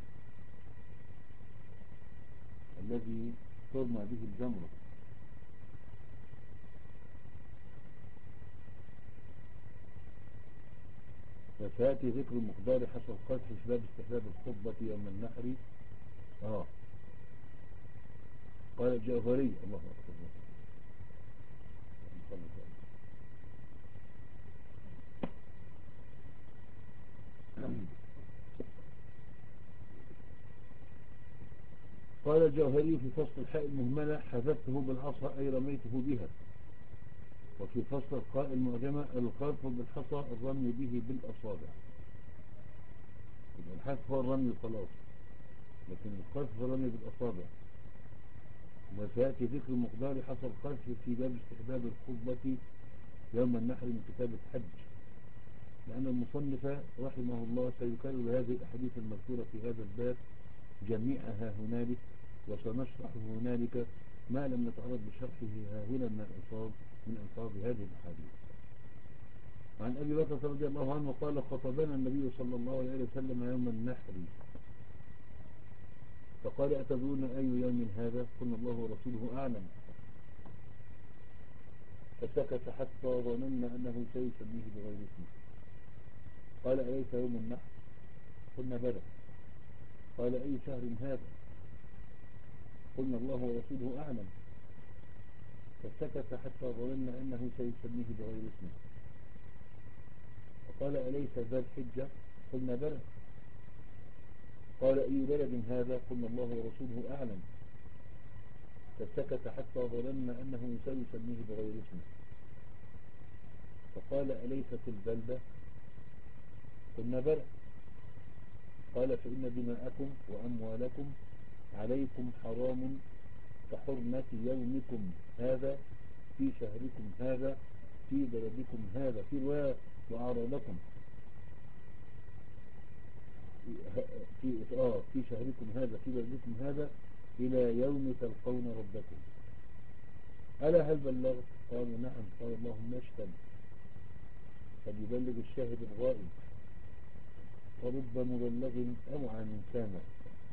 الذي ترمى به الجمرة. فسيأتي ذكر مقدار حصر القذف في باب استحباب الخطبة يوم النحر. اه قال الجوهري الله أكبر. قال الجوهري في فصل الحاء المهملة حذفته بالعصا أي رميته بها. وفي فصل القاء المعجمة القذف بالحصى الرمي به بالأصابع. الحذف هو الرمي خلاص، لكن القذف هو الرمي بالأصابع. وسيأتي ذكر مقدار حصى القذف في باب استحباب الخطبة يوم النحر من كتاب الحج، لأن المصنف رحمه الله سيكرر هذه الأحاديث المذكورة في هذا الباب جميعها هنالك، وسنشرح هنالك ما لم نتعرض لشرحه ها هنا من الألفاظ من ألفاظ هذه الأحاديث. عن أبي بكر رضي الله عنه قال خطبنا النبي صلى الله عليه وسلم يوم النحر فقال أتدرون أي يوم هذا؟ قلنا الله ورسوله أعلم. فسكت حتى ظننا أنه سيسميه بغير اسمه. قال أليس يوم النحر؟ قلنا بلى. قال أي شهر هذا؟ قلنا الله ورسوله أعلم. فسكت حتى ظننا أنه سيسميه بغير اسمه. فقال أليس ذا الحجة؟ قلنا بلى. قال أي بلد هذا؟ قلنا الله ورسوله أعلم. فسكت حتى ظننا أنه سيسميه بغير اسمه. فقال أليست البلدة؟ قلنا بلى. قال فإن دماءكم وأموالكم عليكم حرام كحرمة يومكم هذا في شهركم هذا في بلدكم هذا في رواية وأعراضكم في آه في شهركم هذا في بلدكم هذا إلى يوم تلقون ربكم. ألا هل بلغت؟ قالوا نعم. قال اللهم اشهد فليبلغ الشاهد الغائب. فرب مبلغ أوعى من سامع.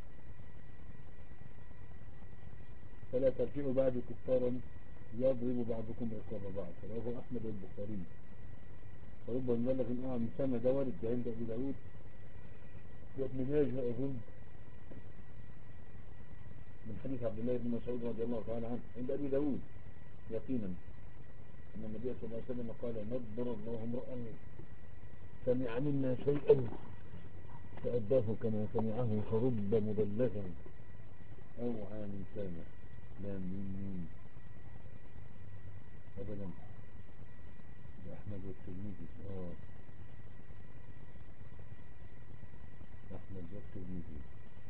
فلا ترجعوا بعد كفارا يضرب بعضكم رقاب بعض. رواه أحمد والبخاري. فرب مبلغ أوعى من سامع ده وارد عند أبي داود وابن ماجه أظن من حديث عبد الله بن مسعود رضي الله تعالى عنه عند أبي داود يقينا أن النبي صلى الله عليه وسلم قال نضر الله امرأ سمع منا شيئا فأداه كما سمعه فرب مبلغ أوعى من سامع. لا من أبدا. ده أحمد والترمذي. آه أحمد والترمذي.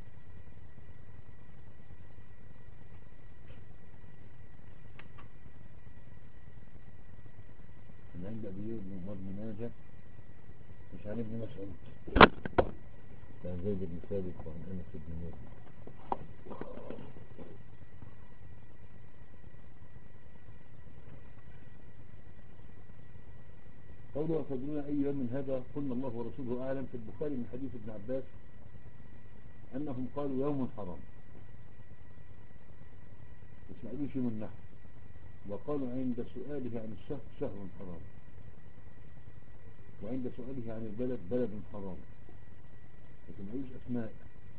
من عند أبي بن ماجه مش عن ابن مسعود كان زيد بن ثابت وعن أنس بن مالك. قولوا أتدرون أي يوم من هذا؟ قلنا الله ورسوله أعلم. في البخاري من حديث ابن عباس أنهم قالوا يوم حرام بس ما قالوش يوم النحر. وقالوا عند سؤاله عن الشهر شهر حرام، وعند سؤاله عن البلد بلد حرام، لكن ما قالوش أسماء.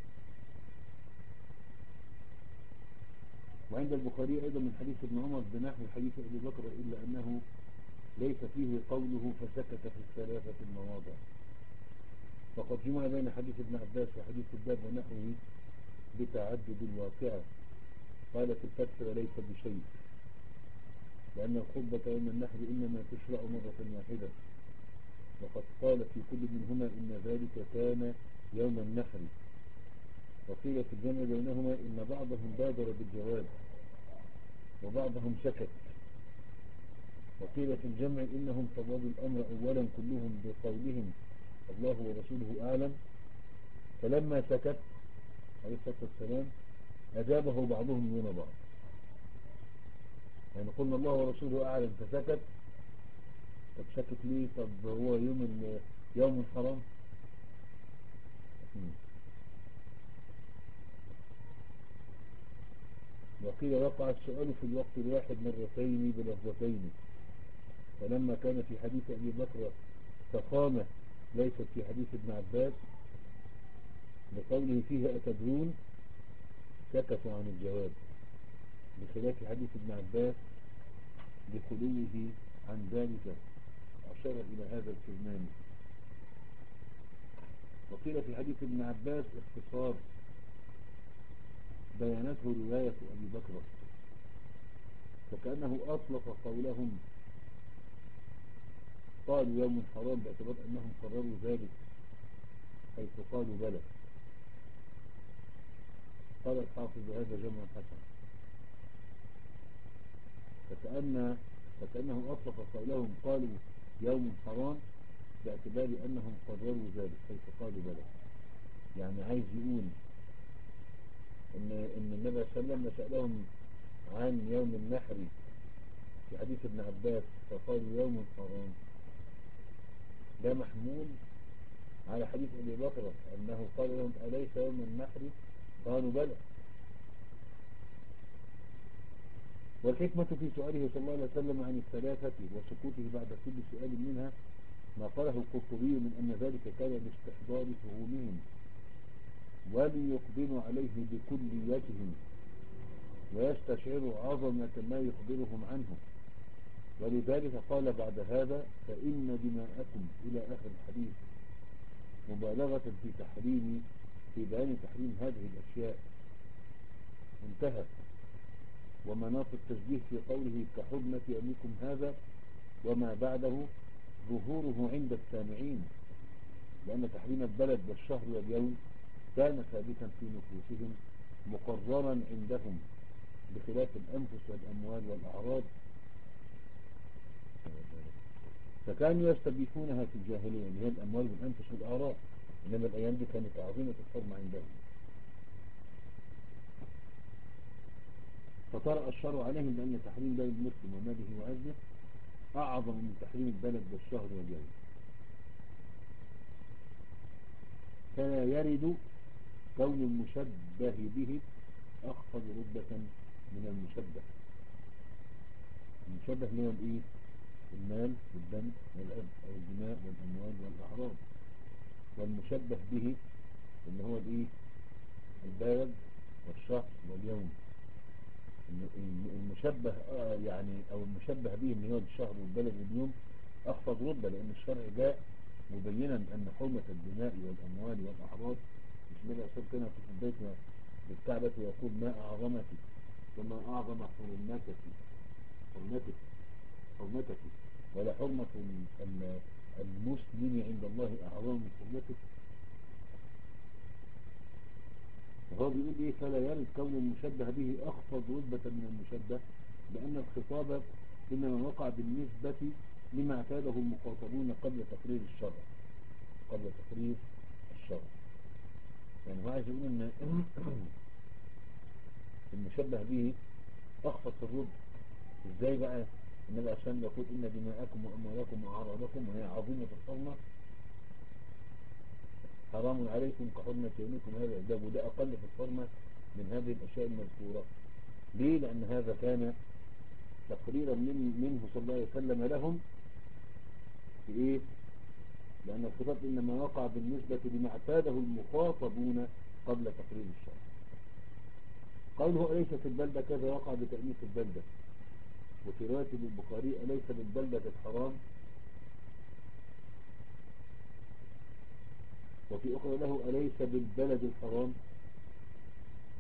وعند البخاري أيضا من حديث ابن عمر بنحو حديث أبي بكر إلا أنه ليس فيه قوله فسكت في الثلاثة المواضع. وقد جمع بين حديث ابن عباس وحديث الباب ونحوه بتعدد الواقعة. قال في الفتح وليس بشيء، لأن الخطبة يوم النحر إنما تشرع مرة واحدة، وقد قال في كل منهما إن ذلك كان يوم النحر. وقيل في الجمع بينهما إن بعضهم بادر بالجواب وبعضهم سكت. وقيل في الجمع إنهم فوضوا الأمر أولا كلهم بقولهم الله ورسوله أعلم، فلما سكت عليه الصلاة والسلام أجابه بعضهم دون بعض. يعني قلنا الله ورسوله أعلم فسكت. طب سكت ليه؟ طب هو يوم يوم حرام. وقيل وقع السؤال في الوقت الواحد مرتين بلفظتين، فلما كان في حديث أبي بكر فخامة ليست في حديث ابن عباس بقوله فيها أتدرون سكتوا عن الجواب، بخلاف حديث ابن عباس بخلوه عن ذلك أشار إلى هذا الكلمان. وقيل في حديث ابن عباس اختصار بيانته رواية أبي بكر، فكأنه أطلق قولهم قالوا يوم حرام باعتبار أنهم قرروا ذلك، حيث قالوا بلى. قال الحافظ هذا جمع حسن، فكأن فكأنه أطلق قولهم قالوا يوم حرام باعتبار أنهم قرروا ذلك، حيث قالوا بلى. يعني عايز يقول إن, إن النبي صلى الله عليه وسلم سألهم عن يوم النحر في حديث ابن عباس فقالوا يوم حرام، ده محمول على حديث أبي بكر أنه قال لهم أليس يوم النحر؟ قالوا بلى. والحكمة في سؤاله صلى الله عليه وسلم عن الثلاثة وسكوته بعد كل سؤال منها ما قاله القرطبي من أن ذلك كان لاستحضار فهومهم وليقبلوا عليه بكل وجه ويستشعروا عظمة ما يخبرهم عنه، ولذلك قال بعد هذا فإن دماءكم إلى آخر الحديث، مبالغة في تحريم في بيان تحريم هذه الأشياء. انتهى. ومناط التشبيه في قوله كحرمة يومكم هذا وما بعده ظهوره عند السامعين، لأن تحريم البلد والشهر واليوم كان ثابتا في نفوسهم مقررا عندهم، بخلاف الأنفس والأموال والأعراض، فكانوا يستبيحونها في الجاهلية اللي هي الأموال والأنفس والأعراض، إنما الأيام دي كانت عظيمة الحرمة عندهم، فطرأ الشرع عليهم بأن تحريم بلد المسلم وماله وعزه أعظم من تحريم البلد والشهر واليوم. فلا يرد كون المشبه به أخفض رتبة من المشبه. المشبه اللي هو الإيه؟ المال والدم والعرض أو الدماء والأموال والأعراض، والمشبه به اللي هو الإيه؟ البلد والشهر واليوم. المشبه آه يعني أو المشبه به اللي هو الشهر والبلد واليوم أخفض رتبة، لأن الشرع جاء مبينا أن حرمة الدماء والأموال والأعراض، مش من أصول كنا في البيت بالكعبة ويقول ما أعظمك وما أعظم حرمتك حرمتك حرمتك ولا حرمة المسلم عند الله أعظم من حرمته. وهو بيقول إيه فلا يرد كون المشبه به أخفض رتبة من المشبه، لأن الخطاب إنما وقع بالنسبة لما اعتاده المخاطبون قبل تقرير الشرع قبل تقرير الشرع يعني هو عايز يقول إن المشبه به أخفض في الرتبة. إزاي بقى؟ النبي عشان يقول إن دماءكم وأموالكم وأعراضكم وهي عظيمة الحرمة حرام عليكم كحرمة يومكم هذا، ده وده أقل في الحرمة من هذه الأشياء المذكورة. ليه؟ لأن هذا كان تقريرا من منه صلى الله عليه وسلم لهم في إيه؟ لأن الخطاب إنما وقع بالنسبة لما اعتاده المخاطبون قبل تقرير الشرع. قوله أليس في البلدة كذا وقع بتأنيث البلدة، وفي رواية البخاري أليس بالبلدة الحرام، وفي أخرى له أليس بالبلد الحرام.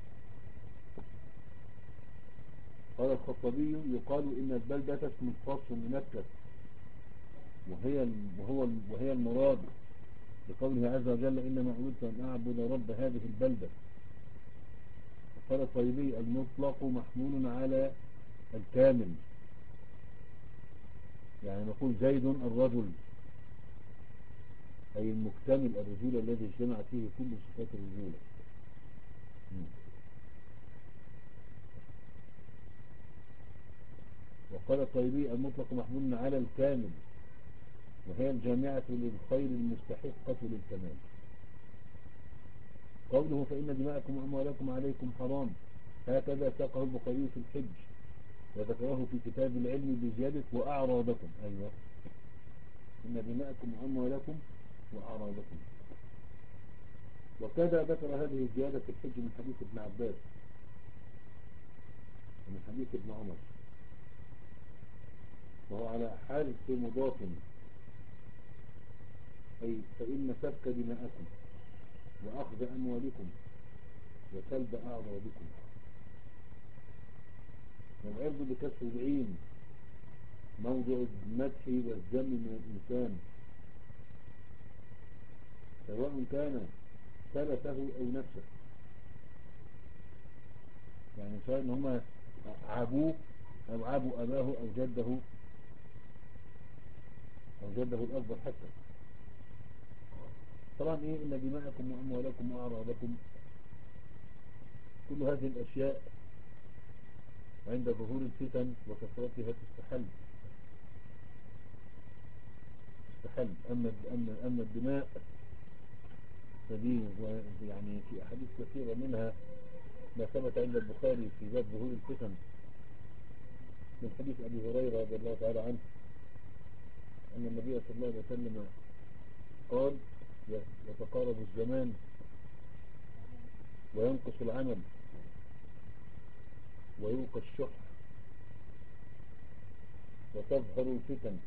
الخطابي يقال إن البلدة اسم خاص بمكة، وهي وهو وهي المراد لقوله عز وجل إنما أمرت أن أعبد رب هذه البلدة. قال الطيبي المطلق محمول على الكامل، يعني نقول زيد الرجل، أي المكتمل الرجولة الذي اجتمعت فيه كل صفات الرجولة. وقال الطيبي المطلق محمول على الكامل، وهي الجامعة للخير المستحقة للكمال. قوله فإن دماءكم وأموالكم عليكم حرام، هكذا ساقه البخاري في الحج، وذكره في كتاب العلم بزيادة وأعراضكم. أيوة، إن دماءكم وأموالكم وأعراضكم. وكذا ذكر هذه الزيادة في الحج من حديث ابن عباس ومن حديث ابن عمر، وهو على حال في مضاف، أي فإن سفك دماءكم وأخذ أموالكم وسلب أعراضكم. والعرض بكسر العين موضع المدح والذم من الإنسان، سواء كان سلفه أو نفسه، يعني سواء ان هم عابوه أو عابوا أباه أو جده أو جده الأكبر حتى. طبعا إيه إن دماءكم وأموالكم وأعراضكم، كل هذه الأشياء عند ظهور الفتن وكثرتها تستحل تستحل أما أما أما الدماء فدي يعني في أحاديث كثيرة، منها ما ثبت عند البخاري في باب ظهور الفتن من حديث أبي هريرة رضي الله تعالى عنه أن النبي صلى الله عليه وسلم قال يتقارب الزمان وينقص العمل ويلقى الشح وتظهر الفتن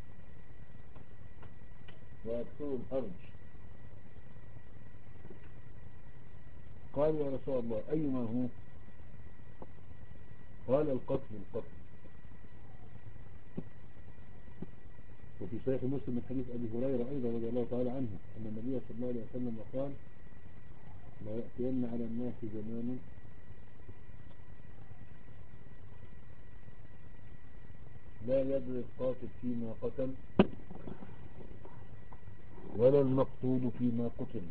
ويكثر الهرج. قال يا رسول الله أيما هو؟ قال القتل القتل. وفي صحيح مسلم من حديث أبي هريرة أيضا رضي الله تعالى عنه أن النبي صلى الله عليه وسلم قال لا يأتين على الناس زمان لا يدري القاتل فيما قتل ولا المقتول فيما قتل.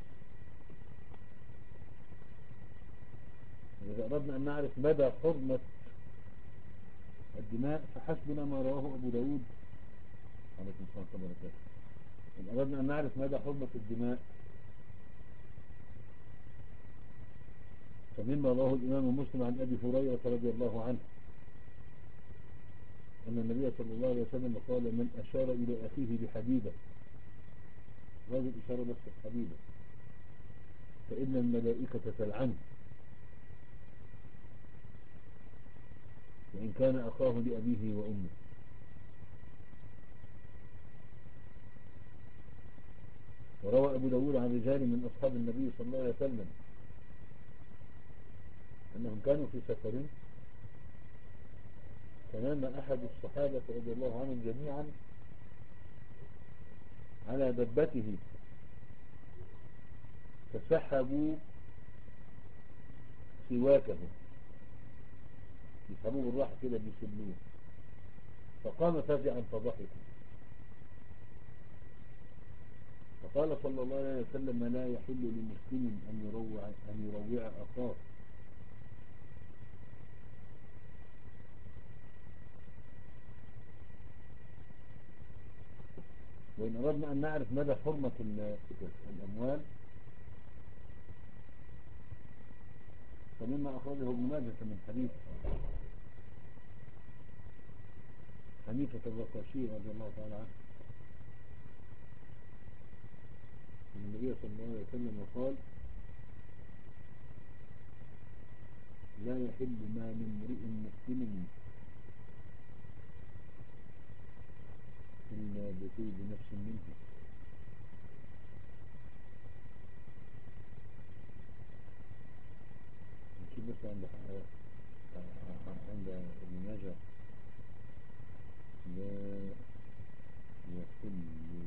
إذا أردنا أن نعرف مدى حرمة الدماء فحسبنا ما رواه أبو داود عليكم السلام ورحمة الله وبركاته. إذا أردنا أن نعرف مدى حرمة الدماء فمما رواه الإمام مسلم عن أبي هريرة رضي الله عنه أن النبي صلى الله عليه وسلم قال من أشار إلى أخيه بحديدة، هذه الإشارة بس الحديدة، فإن الملائكة تلعنه وإن كان أخاه لأبيه وأمه. وروى أبو داود عن رجال من أصحاب النبي صلى الله عليه وسلم أنهم كانوا في سفر فنام أحد الصحابة رضي الله عنهم جميعا على دبته فسحبوا سواكه، يسحبوه بالراحة كده بيسلوه، فقام فزعا فضحكوا، فقال صلى الله عليه وسلم لا يحل لمسلم أن يروع, أن يروع أخاه. وإن أردنا أن نعرف مدى حرمة الأموال فمما أخرجه ابن ماجه من حديث حنيفة الرقاشي رضي الله تعالى عنه أن النبي صلى الله عليه وسلم قال لا يحل مال امرئ مسلم إلا بطيب نفس منه. نشوف بس عند عند ابن ماجه لا يحل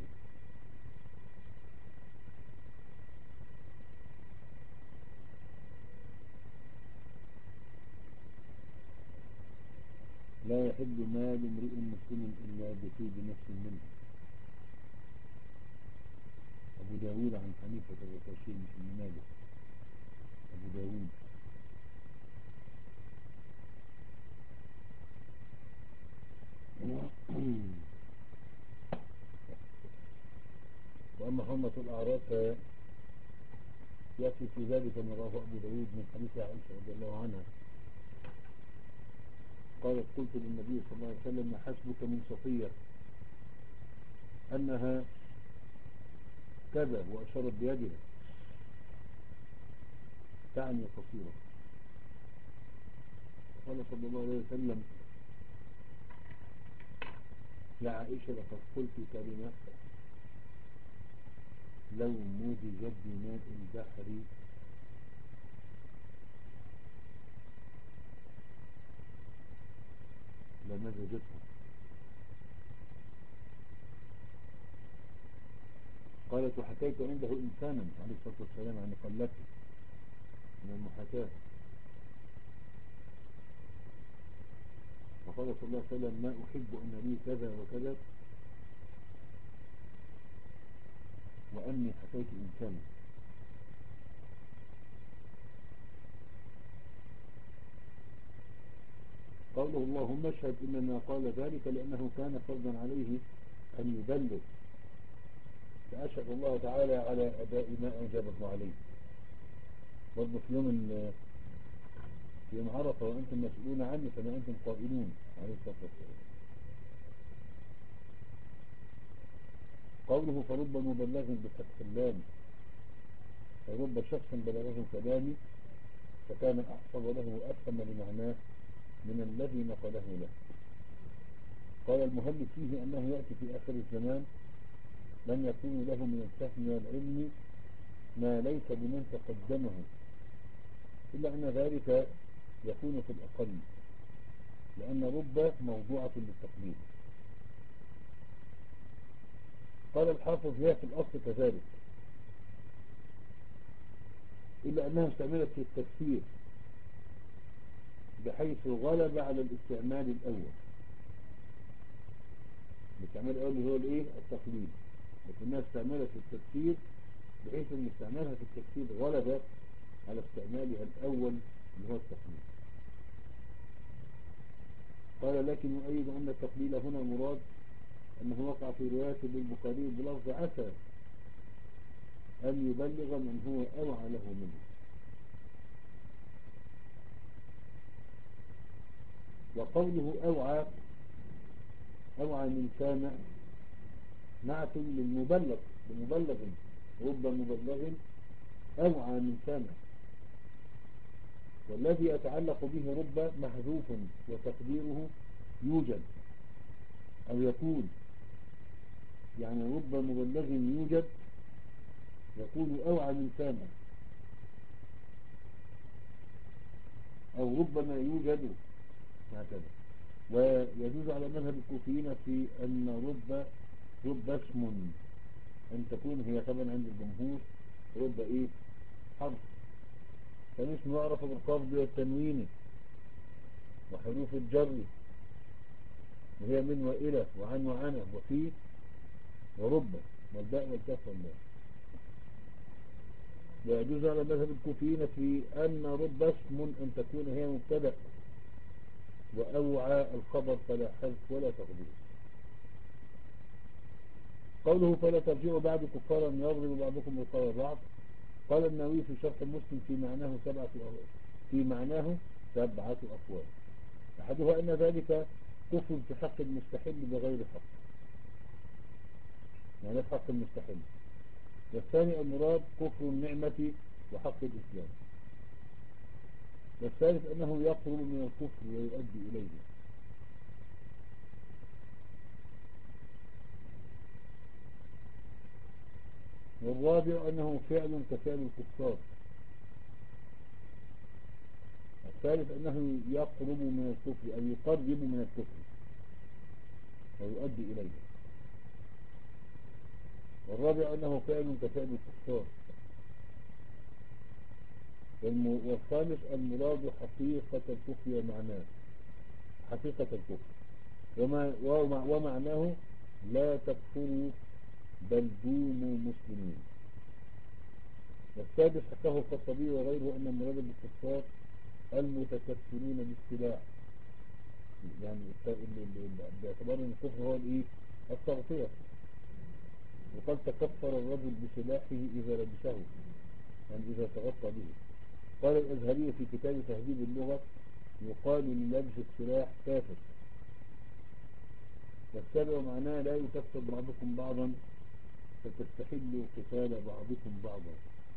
لا يحل مال امرئ مسلم إلا بطيب نفس منه. أبو داود عن حنيفة الرقاشي مش ابن ماجه، أبو داود. وأما حرمة الأعراف يأتي في ذلك ما رواه أبو داود من حديث عائشة رضي الله عنها قالت قلت للنبي صلى الله عليه وسلم ما حسبك من صفية أنها كذا، وأشارت بيدها تعني قصيرة. قال صلى الله عليه وسلم يا عائشة لقد قلت كلمة لو مزجت بماء البحر لمزجته. قالت وحكيت عنده إنسانا عليه الصلاة والسلام عن قلته من المحاكاة، فقال صلى الله عليه وسلم ما أحب أن لي كذا وكذا وأني حكيت إنسانا. قوله اللهم اشهد إنما قال ذلك لأنه كان فرضا عليه أن يبلغ، فأشهد الله تعالى على أداء ما أوجبه عليه. برضه في يوم في يوم عرفة وأنتم مسؤولون عنه فما أنتم قائلون عليه الصلاة والسلام. قوله فرب مبلغ بفتح اللام، فرب شخص بلغه كلامي فكان أحفظ له وأفهم لمعناه من الذي نقله له. قال المهلك فيه أنه يأتي في آخر الزمان من يكون له من الفهم والعلم ما ليس بمن تقدمه، إلا أن ذلك يكون في الأقل، لأن رب موضوعة للتقليد. قال الحافظ هي في الأصل كذلك، إلا أنها استعملت في التكثير بحيث غلب على الاستعمال الأول. الاستعمال الأول هو الإيه؟ التقليد، لكنها استعملت في التكثير بحيث أن استعمالها في التكثير غلب على استعمالها الأول اللي هو التقليد. قال لكن يؤيد أن التقليد هنا مراد أنه وقع في رواية للبخاري بلفظ عسى أن يبلغ من هو أوعى له منه. وقوله أوعى أوعى من سامع نعت للمبلغ لمبلغ، رب مبلغ أوعى من سامع، والذي يتعلق به رب محذوف وتقديره يوجد أو يكون، يعني رب مبلغ يوجد يكون أوعى من سامع، أو ربما يوجد هكذا. ويجوز على مذهب الكوفيين في أن رب رب اسم أن تكون هي طبعا عند الجمهور رب إيه حرف، فالاسم يعرف بالخفض والتنوين وحروف الجر، وهي من وإلى وعن وعنا وفي ورب والباء والكاف واللام. ويجوز على مذهب الكوفيين في أن رب اسم أن تكون هي مبتدأ وأوعى الخبر فلا حذف ولا تقدير. قوله فلا ترجعوا بعد كفارا يضرب بعضكم رقاب بعض، قال النووي في شرح مسلم في معناه سبعة في معناه سبعة أقوال، أحدها أن ذلك كفر في حق المستحل بغير حق، يعني في حق المستحل. والثاني المراد كفر النعمة وحق الإسلام. والثالث أنه يقرب من الكفر ويؤدي إليه. والرابع أنه فعل كفعل الكفار، الثالث أنه يقرب من الكفر أو يقرب من الكفر ويؤدي إليه. والرابع أنه فعل كفعل الكفار. والخامس المراد حقيقة الكفر ومعناه حقيقة الكفر وما ومعناه لا تكفروا بل دونوا مسلمين. والسادس حكاه الخطبي وغيره أن المراد بالكفار المتكفرون بالسلاح، يعني باعتبار ان الكفر هو الايه التغطية. وقد تكفر الرجل بسلاحه إذا لبسه، يعني إذا تغطى به. قال الأزهري في كتاب تهذيب اللغة يقال للبس السلاح كافر. والسابع معناه لا يكفر بعضكم بعضا فتستحلوا قتال بعضكم بعضا.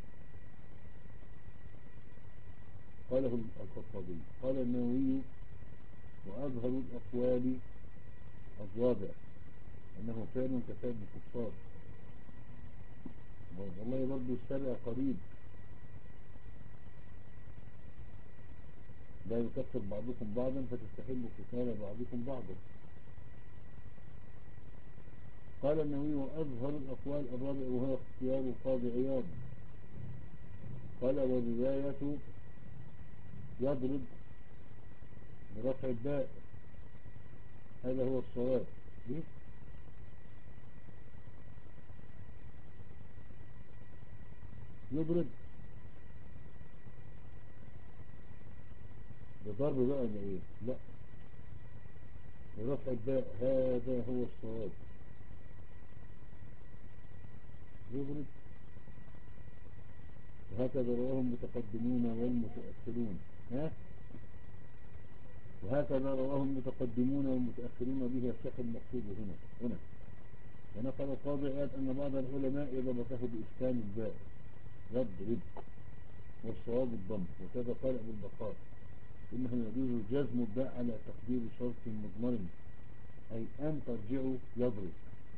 قاله الخطابي. قال النووي وأظهر الأقوال الرابع أنه فعل كفعل الكفار. والله برضو السابع قريب، لا يكفر بعضكم بعضا فتستحلوا قتال بعضكم بعضا. قال النووي وأظهر الأقوال الرابع وهو اختيار القاضي عياض. قال والرواية يضرب برفع الباء، هذا هو الصواب. ليه؟ يضرب بضرب بقى ولا ايه؟ لا، برفع الباء، هذا هو الصواب. يضرب. وهكذا رواه المتقدمون والمتأخرون. ها؟ وهكذا رواه المتقدمون والمتأخرون به الشيخ المقصود هنا هنا ونقل القاضي عياض أن بعض العلماء ضبطه بإسكان الباء يضرب والصواب الضم. وكذا قال أبو البقاء إنه يجوز جزم الباء على تقدير شرط مضمر، أي أن ترجعوا يضرب.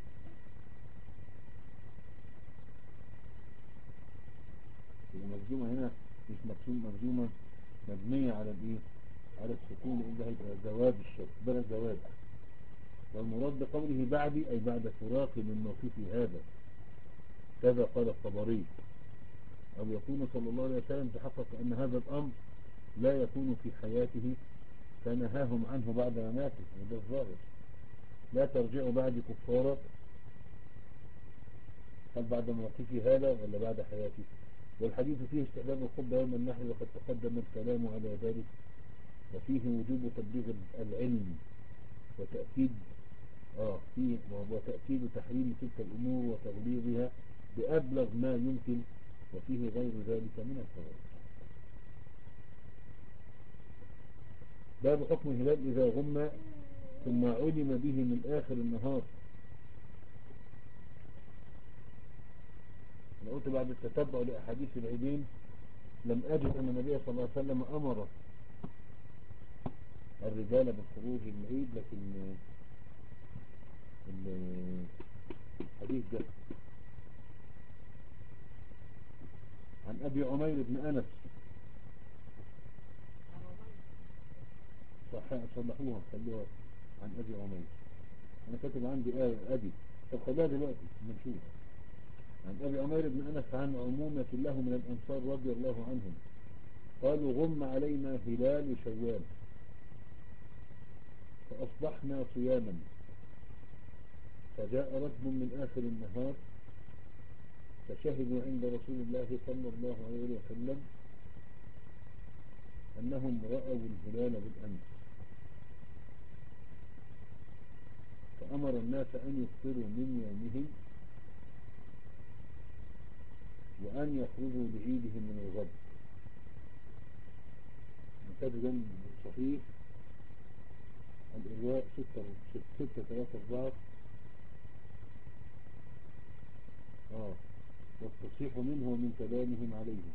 المجزومة هنا مش مجزومة مبنية على الإيه؟ على السكون، إلا هيبقى جواب الشرط بلا جواب. والمراد بقوله بعدي أي بعد فراق من موقفي هذا، كذا قال الطبري. أو يكون صلى الله عليه وسلم تحقق أن هذا الأمر لا يكون في حياته فنهاهم عنه بعد مماته. وده الظاهر، لا ترجعوا بعد كفارة. هل بعد موقفي هذا ولا بعد حياتي؟ والحديث فيه استحباب الخطبة يوم النحر وقد تقدم الكلام على ذلك، وفيه وجوب تبليغ العلم وتأكيد آه فيه وتأكيد تحريم تلك الأمور وتغليظها بأبلغ ما يمكن، وفيه غير ذلك من الفوائد. باب حكم الهلال إذا غم ثم علم به من آخر النهار. أنا قلت بعد التتبع لأحاديث العيدين لم أجد أن النبي صلى الله عليه وسلم أمر الرجال بالخروج للعيد، لكن الحديث ده عن أبي عمير بن أنس صلحوها خلوها عن أبي عمير. أنا كاتب عندي أبي، طب خلوها دلوقتي نشوف. عن أبي عمير بن أنس عن عمومة له من الأنصار رضي الله عنهم قالوا غم علينا هلال شوال فأصبحنا صياما، فجاء ركب من آخر النهار فشهدوا عند رسول الله صلى الله عليه وسلم أنهم رأوا الهلال بالأمس، فأمر الناس أن يفطروا من يومهم وأن يخرجوا لعيدهم من الغد. منتجا صحيح الإرواء ستة ستة ثلاثة أربعة آه والتصحيح منه ومن كلامهم عليه.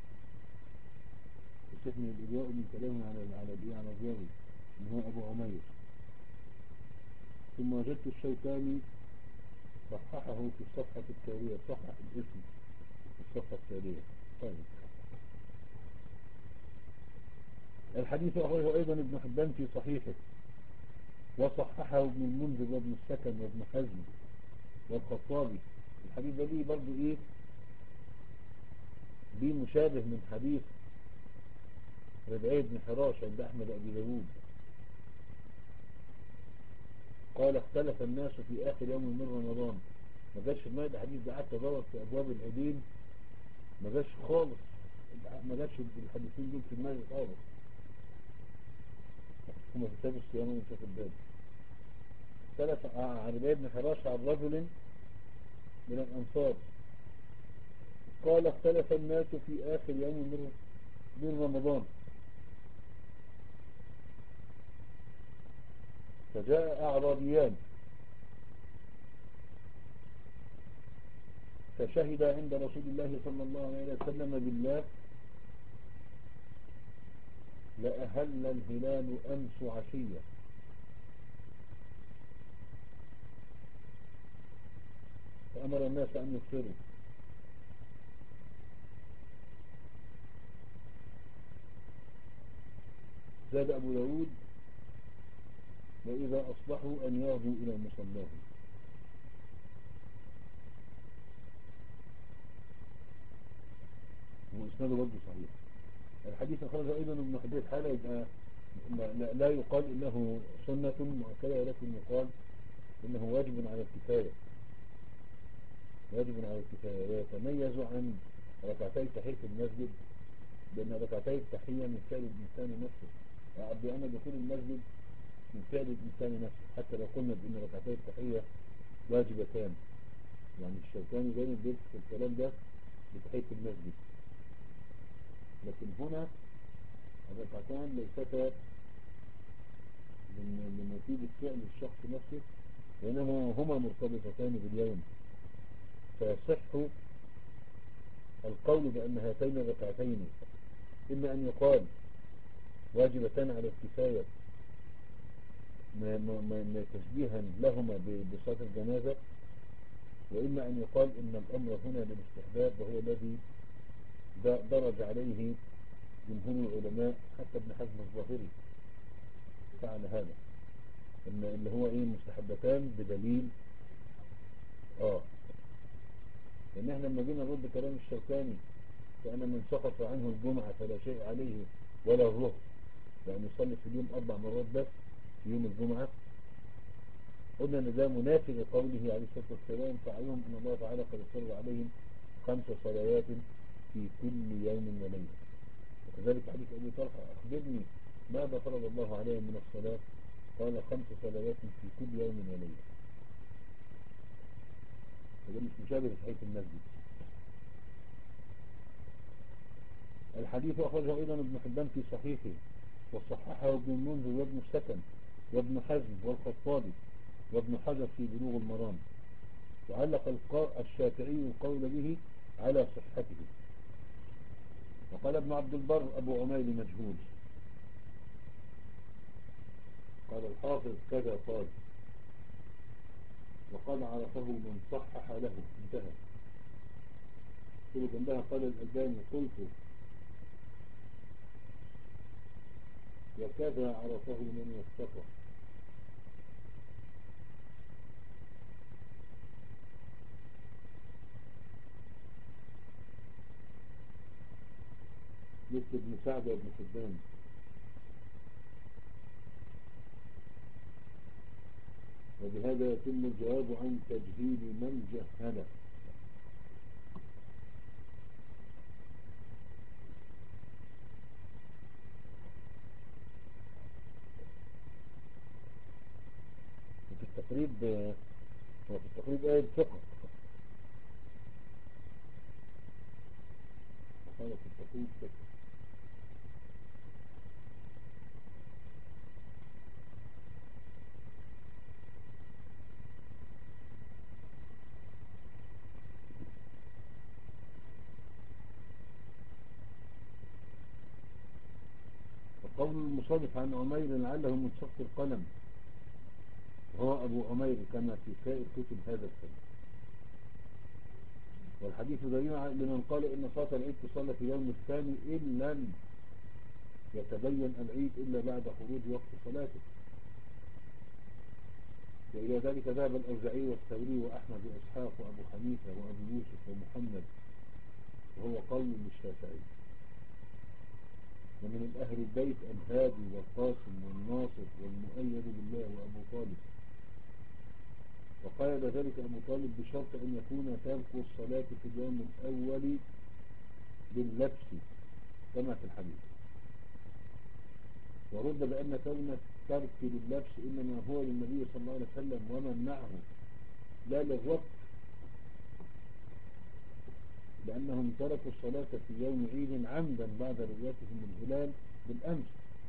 تصحيح من الإرواء ومن كلامهم على على الإيه على الراوي إن هو أبو عمير. ثم وجدت الشوكاني صححه في الصفحة التالية، صحح الاسم في الصفحة التالية. طيب الحديث أخرجه أيضا ابن حبان في صحيحه، وصححه ابن المنذر وابن السكن وابن حزم والخطابي. الحديث ده ليه برضه إيه، ليه مشابه من حديث ربعي بن حراش عند أحمد أبي داود. قال اختلف الناس في آخر يوم من رمضان. ما جاش في دماغي الحديث ده، قعدت ادور في أبواب العيدين ما جاش خالص، ما جاش الحديثين دول في دماغي خالص. هم في كتاب الصيام ومش واخد بالي. اختلف عن ربعي بن حراش عن رجل من الأنصار قال اختلف الناس في آخر يوم من من رمضان، فجاء أعرابيان فشهد عند رسول الله صلى الله عليه وسلم بالله لأهل الهلال أمس عشية، فأمر الناس أن يفطروا. زاد أبو داود وإذا أصبحوا أن يغدوا إلى مصلاهم. وإسناده برضه صحيح. الحديث أخرجه أيضا ابن حبيب حالة، يبقى لا, لا يقال إنه سنة مؤكدة، ولكن يقال إنه واجب على الكفاية، واجب على الكفاية. ويتميز عن ركعتي تحية المسجد بأن ركعتي التحية من فعل الإنسان نفسه، بأن دخول المسجد من فعل الإنسان نفسه، حتى لو قلنا بأن ركعتي التحية واجبتان. يعني الشوكاني جانب بيرسل الكلام ده بتحية المسجد، لكن هنا الركعتان ليستا لنتيجة فعل الشخص نفسه، وإنما هما مرتبطتان باليوم. فيصح القول بأن هاتين الركعتين إما أن يقال واجبتان على الكفاية ما ما ما تشبيها لهما بصلاة الجنازة، وإما أن يقال إن الأمر هنا للاستحباب، وهو الذي درج عليه جمهور العلماء، حتى ابن حزم الظاهري فعل هذا، إن اللي هو إيه مستحبتان بدليل. آه لأن احنا لما جينا نرد كلام الشوكاني فأنا من سقط عنه الجمعة فلا شيء عليه ولا الظهر، يعني يصلي في اليوم أربع مرات بس في يوم الجمعة، قلنا ان ده منافي لقوله عليه الصلاة والسلام فعليهم ان الله تعالى قد فرض عليهم خمس صلوات في كل يوم وليلة. وكذلك حديث ابي طلحة اخبرني ماذا فرض الله عليهم من الصلاة، قال خمس صلوات في كل يوم وليلة. فده مش مشابه لتحية المسجد. الحديث اخرجه ايضا ابن حبان في صحيحه، وصححه ابن المنذر وابن السكن وابن حزم والخطابي وابن حجر في بلوغ المرام، وعلق الشافعي القول به على صحته. وقال ابن عبد البر أبو عمير مجهول. قال الحافظ كذا قال، وقد عرفه من صحح له، انتهى. قلت جنبها قال الألباني قلت وكذا عرفه من وثقه. مثل ابن سعد وابن حبان. وبهذا يتم الجواب عن تجهيل من جهله. وفي التقريب وفي التقريب آية ثقة، قال في التقريب ثقة. وقول المصادف عن عمير لعله من سقط القلم، هو أبو عمير كما في سائر كتب هذا الفن. والحديث دليل لمن قال إن صلاة العيد تصلى في يوم الثاني إلا يتبين العيد إلا بعد خروج وقت صلاته. وإلى ذلك ذهب الأوزاعي والثوري وأحمد وإسحاق وأبو حنيفة وأبو يوسف ومحمد، وهو قول للشافعي. ومن أهل البيت الهادي والقاسم والناصر والمؤيد بالله وأبو طالب. وقال ذلك أبو طالب بشرط أن يكون ترك الصلاة في اليوم الأول باللبس كما في الحديث. ورد بأن كون الترك لللبس إنما هو للنبي صلى الله عليه وسلم ومن معه لا للرب، لأنهم تركوا الصلاة في يوم عيد عمدا بعد رؤيتهم الهلال بالأمس،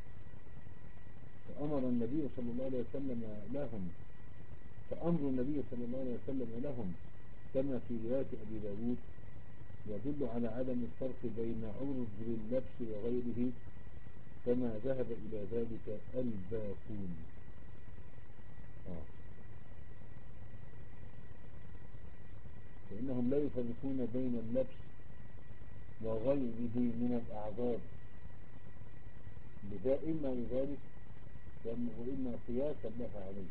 فأمر النبي صلى الله عليه وسلم لهم فأمر النبي صلى الله عليه وسلم لهم كما في رواية أبي داود يدل على عدم الفرق بين عذر اللبس وغيره، كما ذهب إلى ذلك الباقون. آه. فإنهم لا يفرقون بين اللبس وغيره من الأعذار، لذا إما لذلك وإما قياسا لها عليه.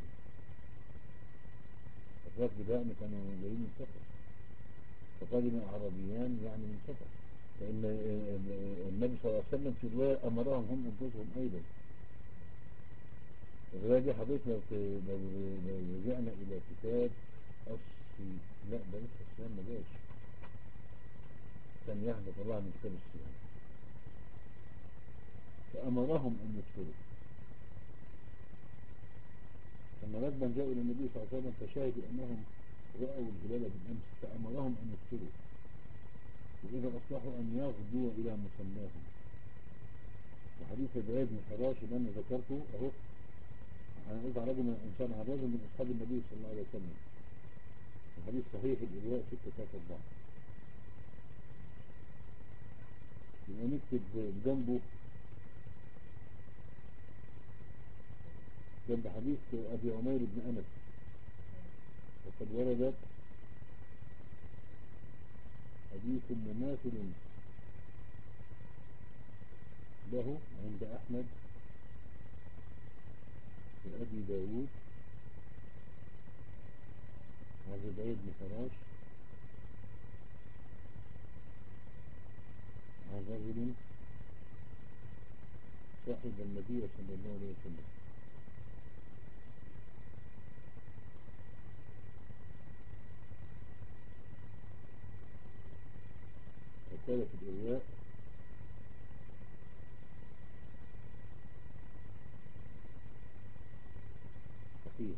الرجل ده كانوا جايين من سفر، فقدم أعرابيان يعني من سفر، فإن النبي صلى الله عليه وسلم في رواية أمرهم هم أنفسهم أيضا. الرواية دي حضرتك لو لو لو رجعنا إلى كتاب أصلي، لا ده لسه الصيام ما جاش، كان يحدث الله من كتاب الصيام، فأمرهم أن يفطروا. لما رجلا جاءوا إلى النبي صلى الله عليه وسلم فشاهدوا أنهم رأوا الهلال بالأمس، فأمرهم أن يفطروا، وإذا أصلحوا أن يغدوا إلى مصلاهم. وحديث زياد بن حراش اللي أنا ذكرته أهو، أنا قلت على رجل من إنسان على رجل من أصحاب النبي صلى الله عليه وسلم، الحديث صحيح الإرواء ستة ثلاثة أربعة. يبقى نكتب جنبه جنب حديث أبي عمير بن أنس، وقد وردت حديث مماثل له عند أحمد وأبي داود عن زياد بن حراش عن رجل صاحب النبي صلى الله عليه وسلم. وقال في الإرواء صحيح.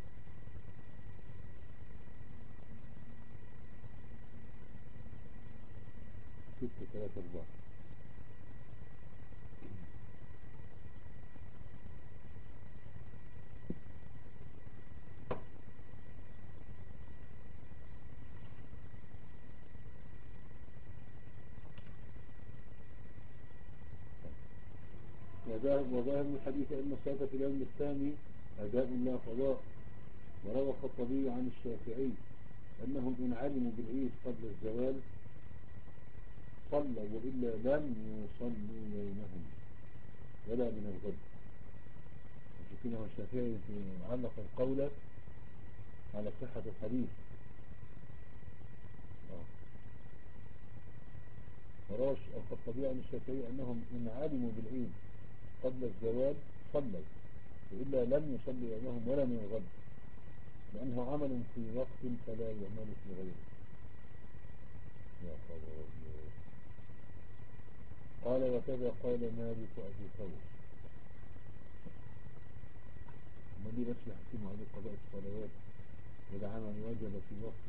ستة ثلاثة أربعة. وظاهر الحديث أن الصلاة في اليوم الثاني أداء لا قضاء. وروى الخطبي عن الشافعي أنهم إن علموا بالعيد قبل الزوال صلوا، وإلا لم يصلوا يومهم ولا من الغد. وشكله الشافعي علق القول على صحة الحديث. وروى الخطبي عن الشافعي أنهم إن علموا بالعيد قبل الزوال صلوا، وإلا لم يصلوا يومهم ولا من الغد، لأنه عمل في وقت فلا يعمل في غيره. يا خبر الله. قال وكذا قال مالك وأبو ثور. ما دي بس يحكموا عليه قضاء الصلوات إذا عمل وجب في وقت.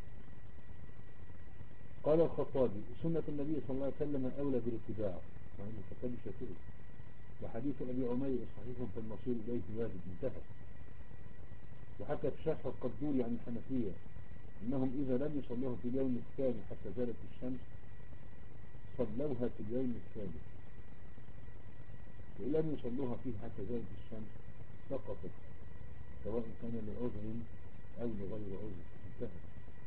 قال الخطابي سنة النبي صلى الله عليه وسلم أولى بالاتباع، مع أن الخطابي شافعي. وحديث أبي عمير صحيح في المصير إليه واجب انتهى. وحتى في شرح القدوري عن الحنفية إنهم إذا لم يصلوها في اليوم الثاني حتى زالت الشمس صلوها في اليوم الثالث، وإن لم يصلوها فيه حتى زالت الشمس سقطت، سواء كان لعذر أو لغير عذر. انتهى.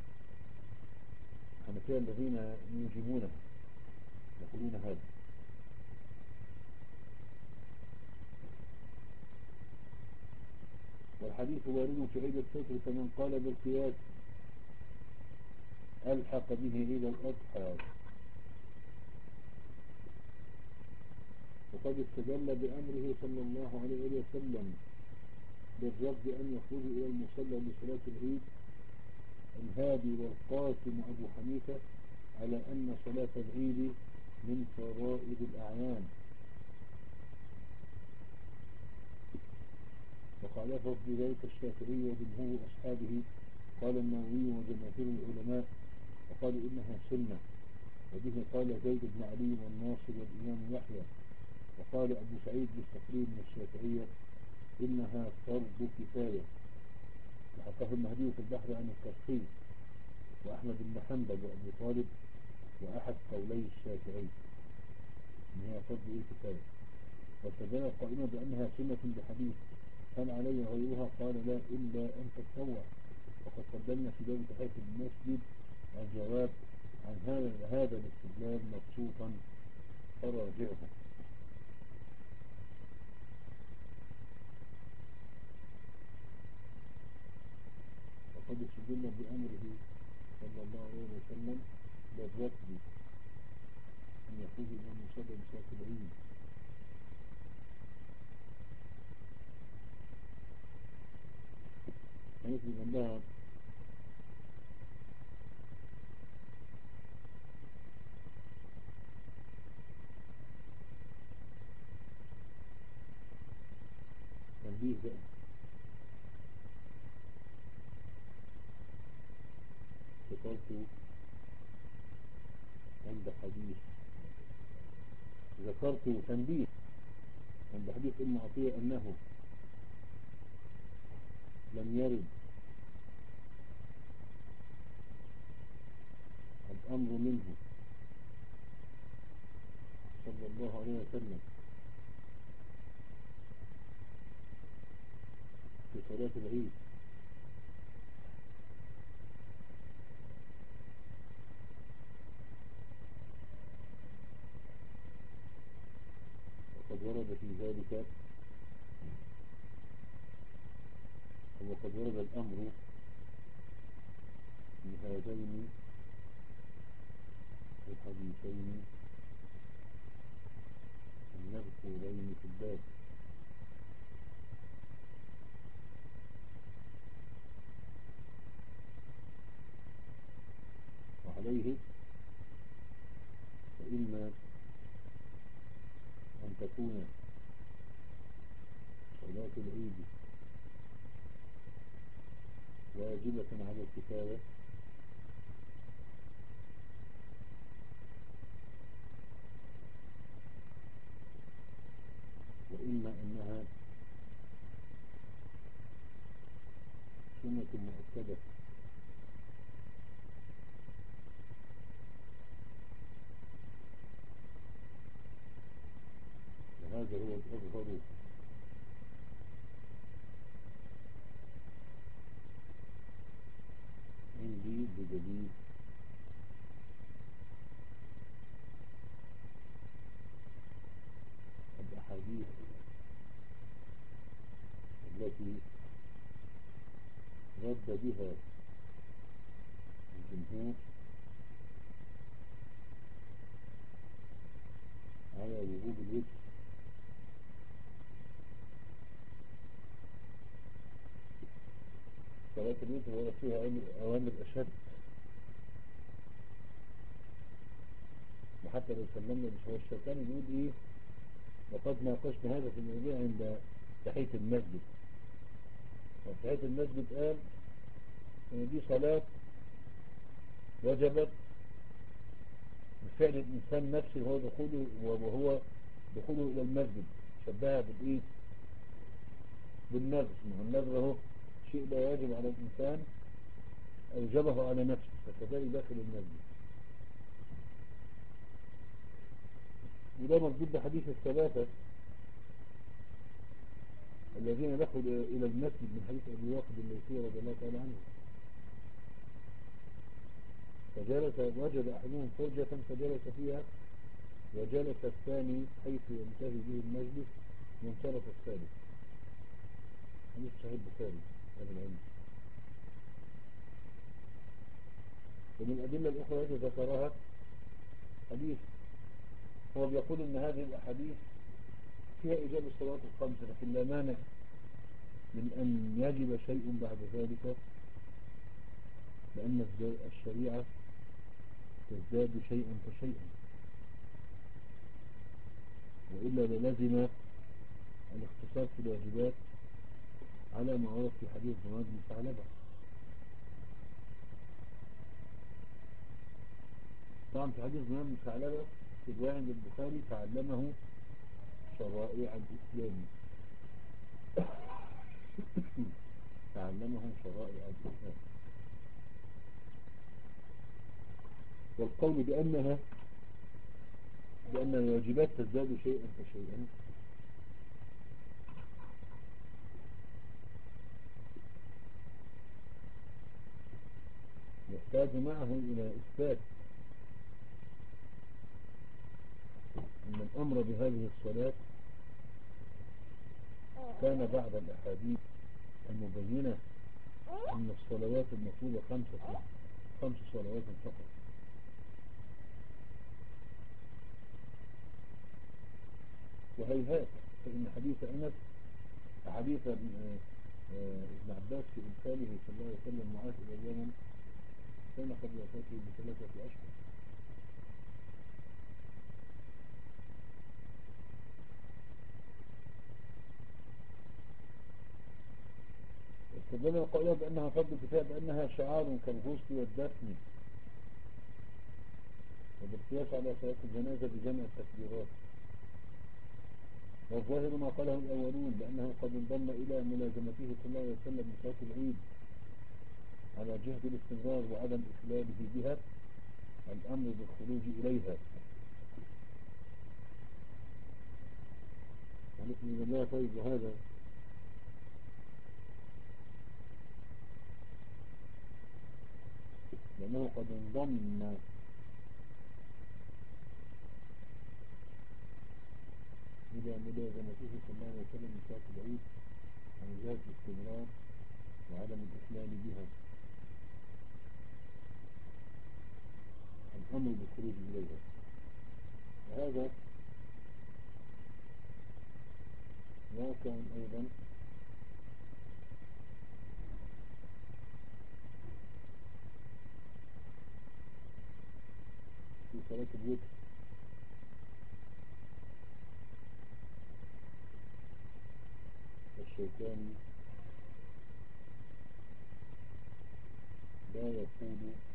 الحنفية الذين يوجبونها يقولون هذا. والحديث وارد في عيد الفطر، فمن قال بالقياس ألحق به عيد الأضحى. وقد استدل بأمره صلى الله عليه وسلم بالرفض أن يخرج إلى المصلى لصلاة العيد الهادي والقاسم أبو حنيفة على أن صلاة العيد من فرائض الأعيان، وخالفه في ذلك الشافعي وجمهور أصحابه. قال النووي وجماهير العلماء وقالوا إنها سنة، وبه قال زيد بن علي والناصر والإمام يحيى. وقال أبو سعيد مستقيم من الشافعية إنها فرض كفاية، وحكاه المهدي في البحر عن الكرخي وأحمد بن حنبل وأبو طالب وأحد قولي الشافعي إن هي فرض كفاية. واستدل القائمة بأنها سنة بحديث هل علي غيرها؟ قال لا إلا أن تتطوع. وقد قدمنا في باب تحية المسجد الجواب عن هذا هذا الاستدلال مبسوطا فراجعه. وقد استدل بأمره صلى الله عليه وسلم بالرفض أن يخرج إلى المصلى لصلاة العيد، هيثبت عندها تنبيه بقى. ذكرت عند حديث ذكرت تنبيه عند حديث أم عطية أنه لم يرد الأمر منه صلى الله عليه وسلم في صلاة العيد وقد ورد في ذلك وقد ورد الأمر في هذين الحديثين المذكورين في الباب. وعليه فإما أن تكون صلاة العيد واجبة على الكفاية، وإما أنها سنة مؤكدة وهذا هو الأظهر عندي بدليل الأحاديث التي رد بها الجمهور على وجوب الوتر، صلاة الوتر ورد فيها أوامر أشد، وحتى لو سلمنا مش هو الشيطان يقول إيه، وقد ناقشنا هذا في الموضوع عند تحية المسجد. وتحية المسجد قال إن دي صلاة وجبت بفعل الإنسان نفسه وهو دخوله وهو دخوله إلى المسجد، شبهها بالإيه؟ بالنذر. ما النذر هو شيء لا يجب على الإنسان أوجبه على نفسه، فكذلك داخل المسجد. وده مردود بحديث الثلاثة الذين دخلوا إلى المسجد من حديث أبي واقد الليثي رضي الله تعالى عنه، فجلس وجد أحدهم فرجة فجلس فيها، وجلس الثاني حيث ينتهي به المجلس، وانصرف الثالث. حديث صحيح البخاري هذا العلم. ومن الأدلة الأخرى التي ذكرها حديث هو بيقول أن هذه الأحاديث فيها إيجاب الصلاة الخمس، لكن لا مانع من أن يجب شيء بعد ذلك، لأن الشريعة تزداد شيئا فشيئا، وإلا للزم الاختصار في الواجبات على ما ورد في حديث ضماد بن ثعلبة. طبعا في حديث ضماد بن ثعلبة في رواية عند البخاري تعلمه شرائع الإسلام تعلمه شرائع الإسلام. والقول بأنها بأن الواجبات تزداد شيئا فشيئا يحتاج معه إلى إثبات أن الأمر بهذه الصلاة كان بعد الأحاديث المبينة أن الصلوات المطلوبة خمسة خمس صلوات فقط. وهيهات، فإن حديث أنس حديث ابن عباس في إرساله صلى الله عليه وسلم معاذ إلى اليمن كان قد وفاته بثلاثة أشهر. استدل قوله بأنها فرض كفاية بأنها شعار كالغسل والدفن، وبالقياس على صلاة الجنازة بجمع التكبيرات. والظاهر ما قاله الأولون بأنه قد انضم إلى ملازمته صلى الله عليه وسلم لصلاة العيد على جهة الاستمرار وعدم إخلاله بها الأمر بالخروج إليها. عليكم الله. طيب، وهذا لأنه قد انضم إلى ملازمته صلى الله عليه وسلم لصلاة العيد عن جهة الاستمرار وعدم الإخلال بها الأمر بالخروج إليها. وهذا واقع أيضا في صلاة الوتر، الشيطاني لا يقول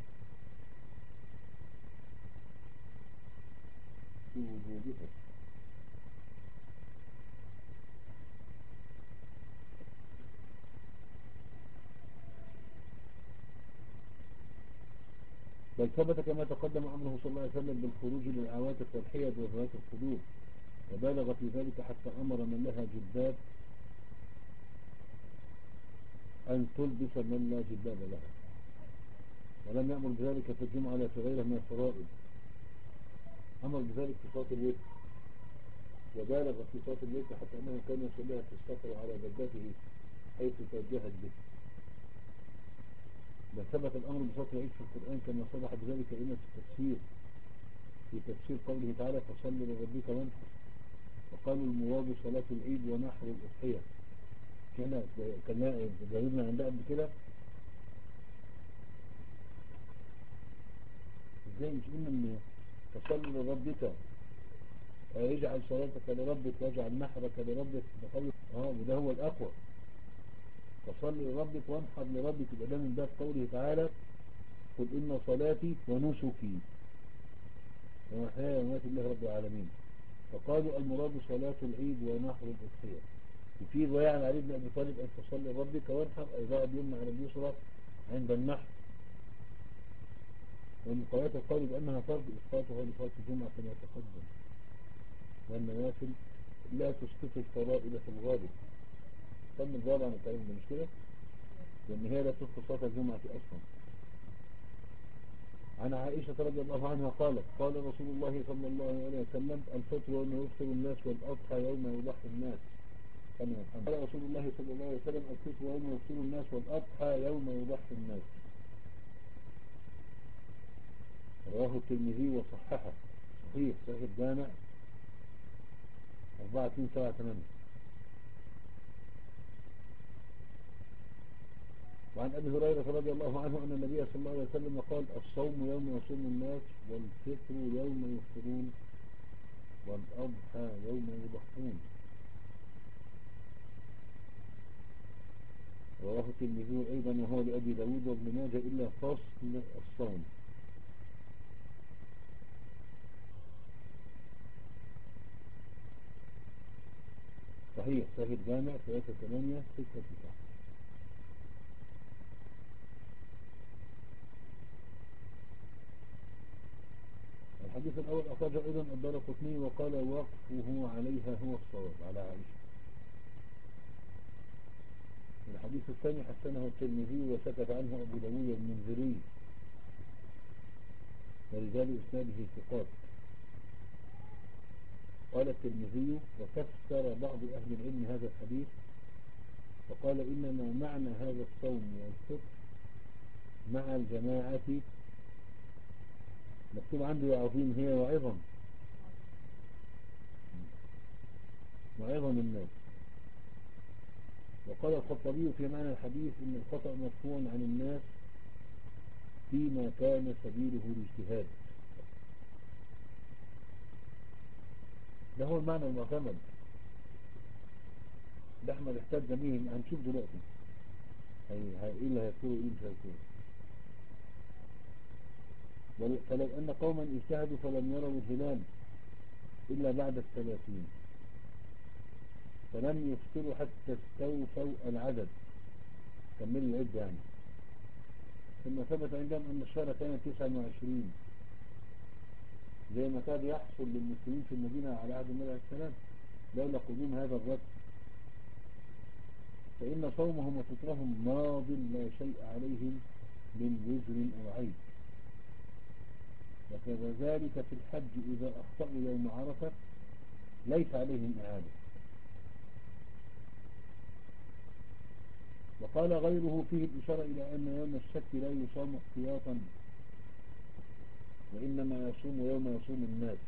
في وجوبها، بل ثبت كما تقدم أمره صلى الله عليه وسلم بالخروج للعواتق والحيض وذوات الخدور، وبالغ في ذلك حتى أمر من لها جلباب أن تلبس من لا جلباب لها، ولم يأمر بذلك في الجمعة لا في غيرها من الفرائض، أمر بذلك في صلاة الوتر، وبالغ في صلاة الوتر حتى أنه كان يصليها في السفر على دابته حيث توجهت به. بل ثبت الأمر بصلاة العيد في القرآن كما صرح بذلك أئمة التفسير في تفسير قوله تعالى فصل لربك وانحر، وقالوا المراد صلاة العيد ونحر الأضحية. كان كان جاوبنا عندها قبل كده ازاي مش قلنا ان فصل لربك اجعل صلاتك لربك واجعل نحرك لربك بقول اه وده هو الأقوى، فصل لربك وانحر لربك، يبقى ده من باب قوله تعالى قل إن صلاتي ونسكي ومحياي ومماتي لله رب العالمين. فقالوا المراد صلاة العيد ونحر الأضحية. وفي رواية عن علي بن أبي طالب أن تصل لربك وانحر أي ضع اليمنى على اليسرى عند النحر. ومن قواعد القول بأنها فرض إسقاطها لصلاة الجمعة كما تقدم، والنوافل لا تسقط الفرائض في الغالب. تم الجواب عن الكلام ده مش كده؟ لأن هي لا تسقط صلاة الجمعة أصلا. عن عائشة رضي الله عنها قالت قال رسول الله صلى الله عليه وسلم الفطر يوم يفطر الناس والأضحى يوم يضحي الناس. كان محمد قال رسول الله صلى الله عليه وسلم الفطر يوم يفطر الناس والأضحى يوم يضحي الناس. رواه الترمذي وصححه، صحيح صحيح الجامع أربعة اثنين سبعة ثمانية. وعن أبي هريرة رضي الله عنه أن النبي صلى الله عليه وسلم قال الصوم يوم يصوم الناس والفطر يوم يفطرون والأضحى يوم يضحون. رواه الترمذي أيضا وهو لأبي داود وابن ماجه إلا فصل الصوم. صحيح صحيح الجامع ثلاثة ثمانية ستة تسعة. الحديث الأول أخرجه أيضا الدارقطني وقال وقفه عليها هو الصواب على عائشة. الحديث الثاني حسنه الترمذي وسكت عنه أبو داود المنذري ورجال إسناده ثقات. قال الترمذي وفسر بعض أهل العلم هذا الحديث وقال إنما معنى هذا الصوم والفطر مع الجماعة. مكتوب عنده يا عظيم هي وعظم وعظم الناس. وقال الخطبي في معنى الحديث إن الخطأ مرفوع عن الناس فيما كان سبيله الاجتهاد. ده هو المعنى المعتمد، ده احمد احتاج به هنشوف دلوقتي هي هي ايه اللي هيكون ايه مش هيكون. فلو أن قوما اجتهدوا فلم يروا الهلال إلا بعد الثلاثين فلم يفطروا حتى استوفوا العدد كملوا العدة يعني، ثم ثبت عندهم أن الشهر كان تسعة وعشرين زي ما كان يحصل للمسلمين في المدينة على عهد النبي عليه السلام لولا قدوم هذا الرد، فإن صومهم وفطرهم ماض لا شيء عليهم من وزر أو عيب. وكذلك في الحج إذا أخطأوا يوم عرفة ليس عليهم إعادة. وقال غيره فيه الإشارة إلى أن يوم الشك لا يصام احتياطا وإنما يصوم يوم يصوم الناس.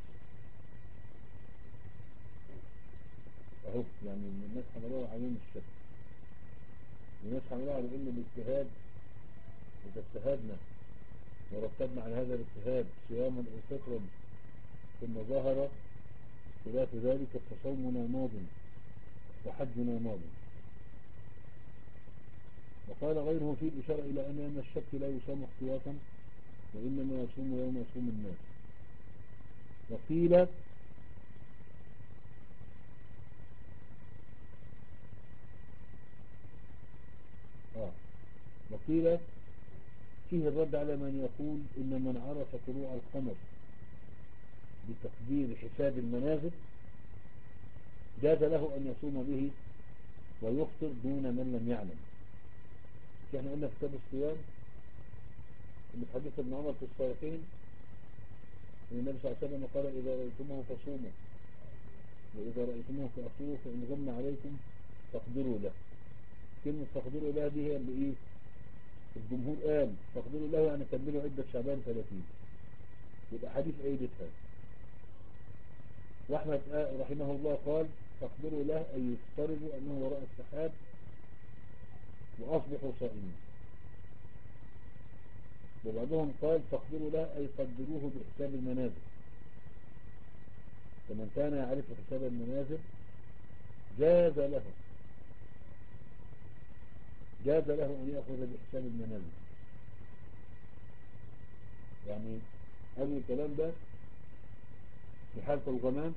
أهو يعني الناس حملوها على يوم الشك، الناس حملوها على أن الاجتهاد إذا اجتهدنا ورتبنا على هذا الاجتهاد صياما أو فطرا ثم ظهر خلاف ذلك فصومنا ماض وحجنا ماض. وقال غيره فيه الإشارة إلى أن يوم الشك لا يصام احتياطا وإنما يصوم يوم يصوم الناس. وقيل آه وقيل فيه الرد على من يقول إن من عرف طلوع القمر بتقدير حساب المنازل جاز له أن يصوم به ويفطر دون من لم يعلم. احنا قلنا في كتاب الصيام ان في حديث ابن عمر في الصحيحين ان النبي صلى الله عليه وسلم قال إذا رأيتموه فصوموا وإذا رأيتموه فأفطروا فإن غم عليكم فاقدروا له. كلمة فاقدروا له دي هي اللي ايه الجمهور قال فاقدروا له يعني كملوا عدة شعبان ثلاثين، يبقى حديث أيدتها. وأحمد رحمه الله قال فاقدروا له أي يفترضوا أنه وراء السحاب وأصبحوا صائمين. وبعضهم قال فاقدروا له أي قدروه بحساب المنازل، فمن كان يعرف حساب المنازل جاز له جاز له أن يأخذ بحساب المنازل. يعني هذا الكلام ده في حالة الغمام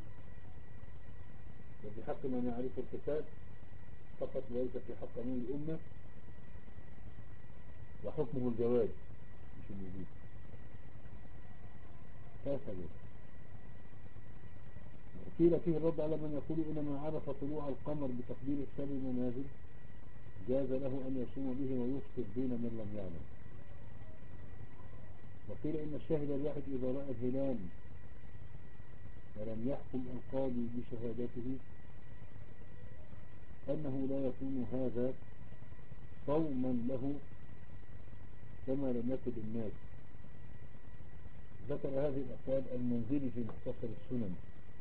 وفي حق من يعرف الحساب فقط وليس في حق من الأمة، وحكمه الجواز مش الوجود. فاسد. وقيل فيه الرد على من يقول إن من عرف طلوع القمر بتقدير حساب المنازل جاز له أن يصوم به ويفطر دون من لم يعلم. وقيل إن الشاهد الواحد إذا رأى الهلال ولم يحكم القاضي بشهادته وأنه لا يكون هذا صوما له كما لم يكن الناس. ذكر هذه الأقوال المنذري في مختصر السنن،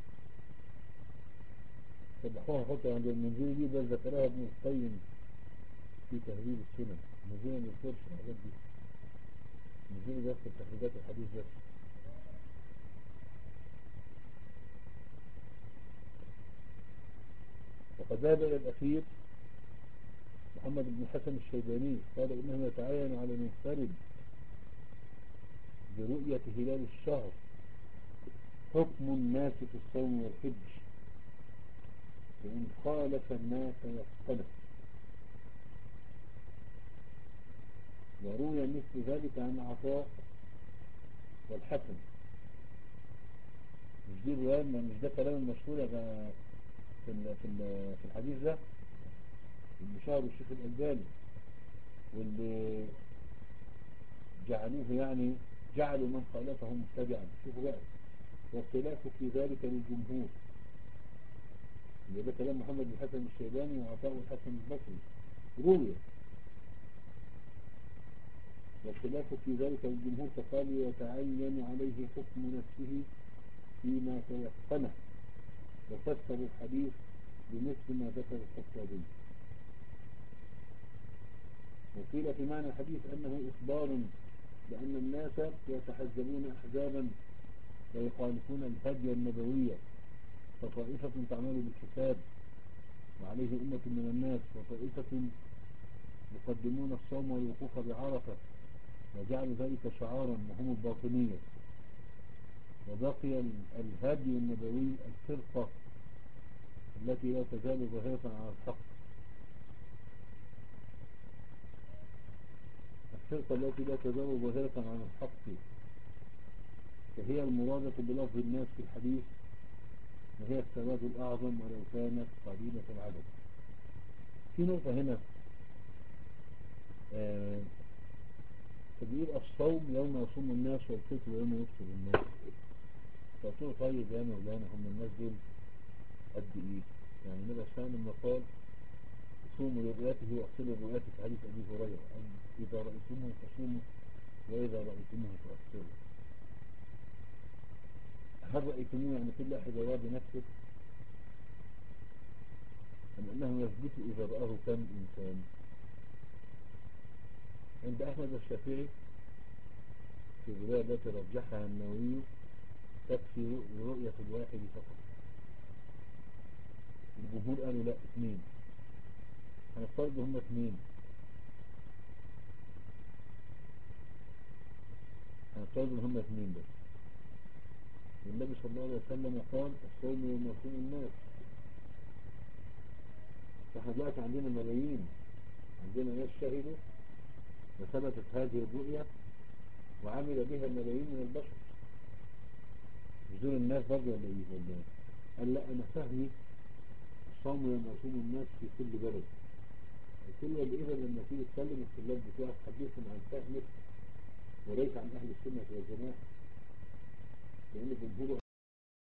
صبحوها حتى عند المنذري دي، بل ذكرها ابن القيم في تهذيب السنن. المنذري ما يذكرش الحاجات دي، المنذري بيذكر تخريجات الحديث بس. وقد ذهب إلى الأخير محمد بن حسن الشيباني قال إنه يتعين على المنفرد برؤية هلال الشهر حكم الناس في الصوم والحج، وإن خالف الناس يختلف. وروي مثل ذلك عن عطاء والحسن. مش دي الرواية، مش ده كلام المشهور في في في الحديث ده اللي شهره الشيخ الألباني، واللي جعلوه يعني جعلوا من خالفه مبتدعا. شوفوا بقى، واختلاف في ذلك للجمهور. ده كلام محمد بن حسن الشيباني وعطاء الحسن البصري. روي واختلاف في ذلك للجمهور، فقال يتعين عليه حكم نفسه فيما توقنه، وفسر الحديث بمثل ما ذكر الخطابي. وقيل في معنى الحديث أنه إخبار بأن الناس يتحزبون أحزابا ويخالفون الهدي النبوية، فطائفة تعمل بالحساب وعليه أمة من الناس، وطائفة يقدمون الصوم والوقوف بعرفة وجعلوا ذلك شعارا وهم الباطنية. وبقي الهدي النبوي الفرقة التي لا تزال ظاهرة على الحق، الفرقة التي لا تزال ظاهرة على الحق، فهي المرادة بلفظ الناس في الحديث، وهي السواد الأعظم ولو كانت قليلة العدد. في نقطة هنا آه تقول الصوم يوم يصوم الناس والفطر يوم يفطر الناس. فقلت طيب يا مولانا هم الناس دول قد ايه؟ يعني النبي صلى الله عليه وسلم لما قال صوموا لرؤيته واغسلوا لرؤيته في حديث ابي هريره، اذا رايتموه فصوموا واذا رايتموه فافطروا. هل رايتموه يعني كل واحد يرى بنفسه، ام انه يثبت اذا راه كم انسان؟ عند احمد والشافعي في الروايه التي رجحها النووي تكفي رؤيه الواحد فقط. الجمهور قالوا لا، اثنين. هنفترض هم اثنين، هنفترض هم اثنين بس. والنبي صلى الله عليه وسلم قال الصوم يوم يصوم الناس. فاحنا دلوقتي عندنا ملايين، عندنا ناس شهدوا وثبتت هذه الرؤية وعمل بها ملايين من البشر. مش دول الناس برضه ولا ايه ولا ايه؟ قال لا، انا فهمي الصوم يوم يصوم الناس في كل بلد. الكل إذا لما تيجي تكلم الطلاب بتوعك حدثهم عن فهمك وليس عن أهل السنة والجماعة، لأن الجمهور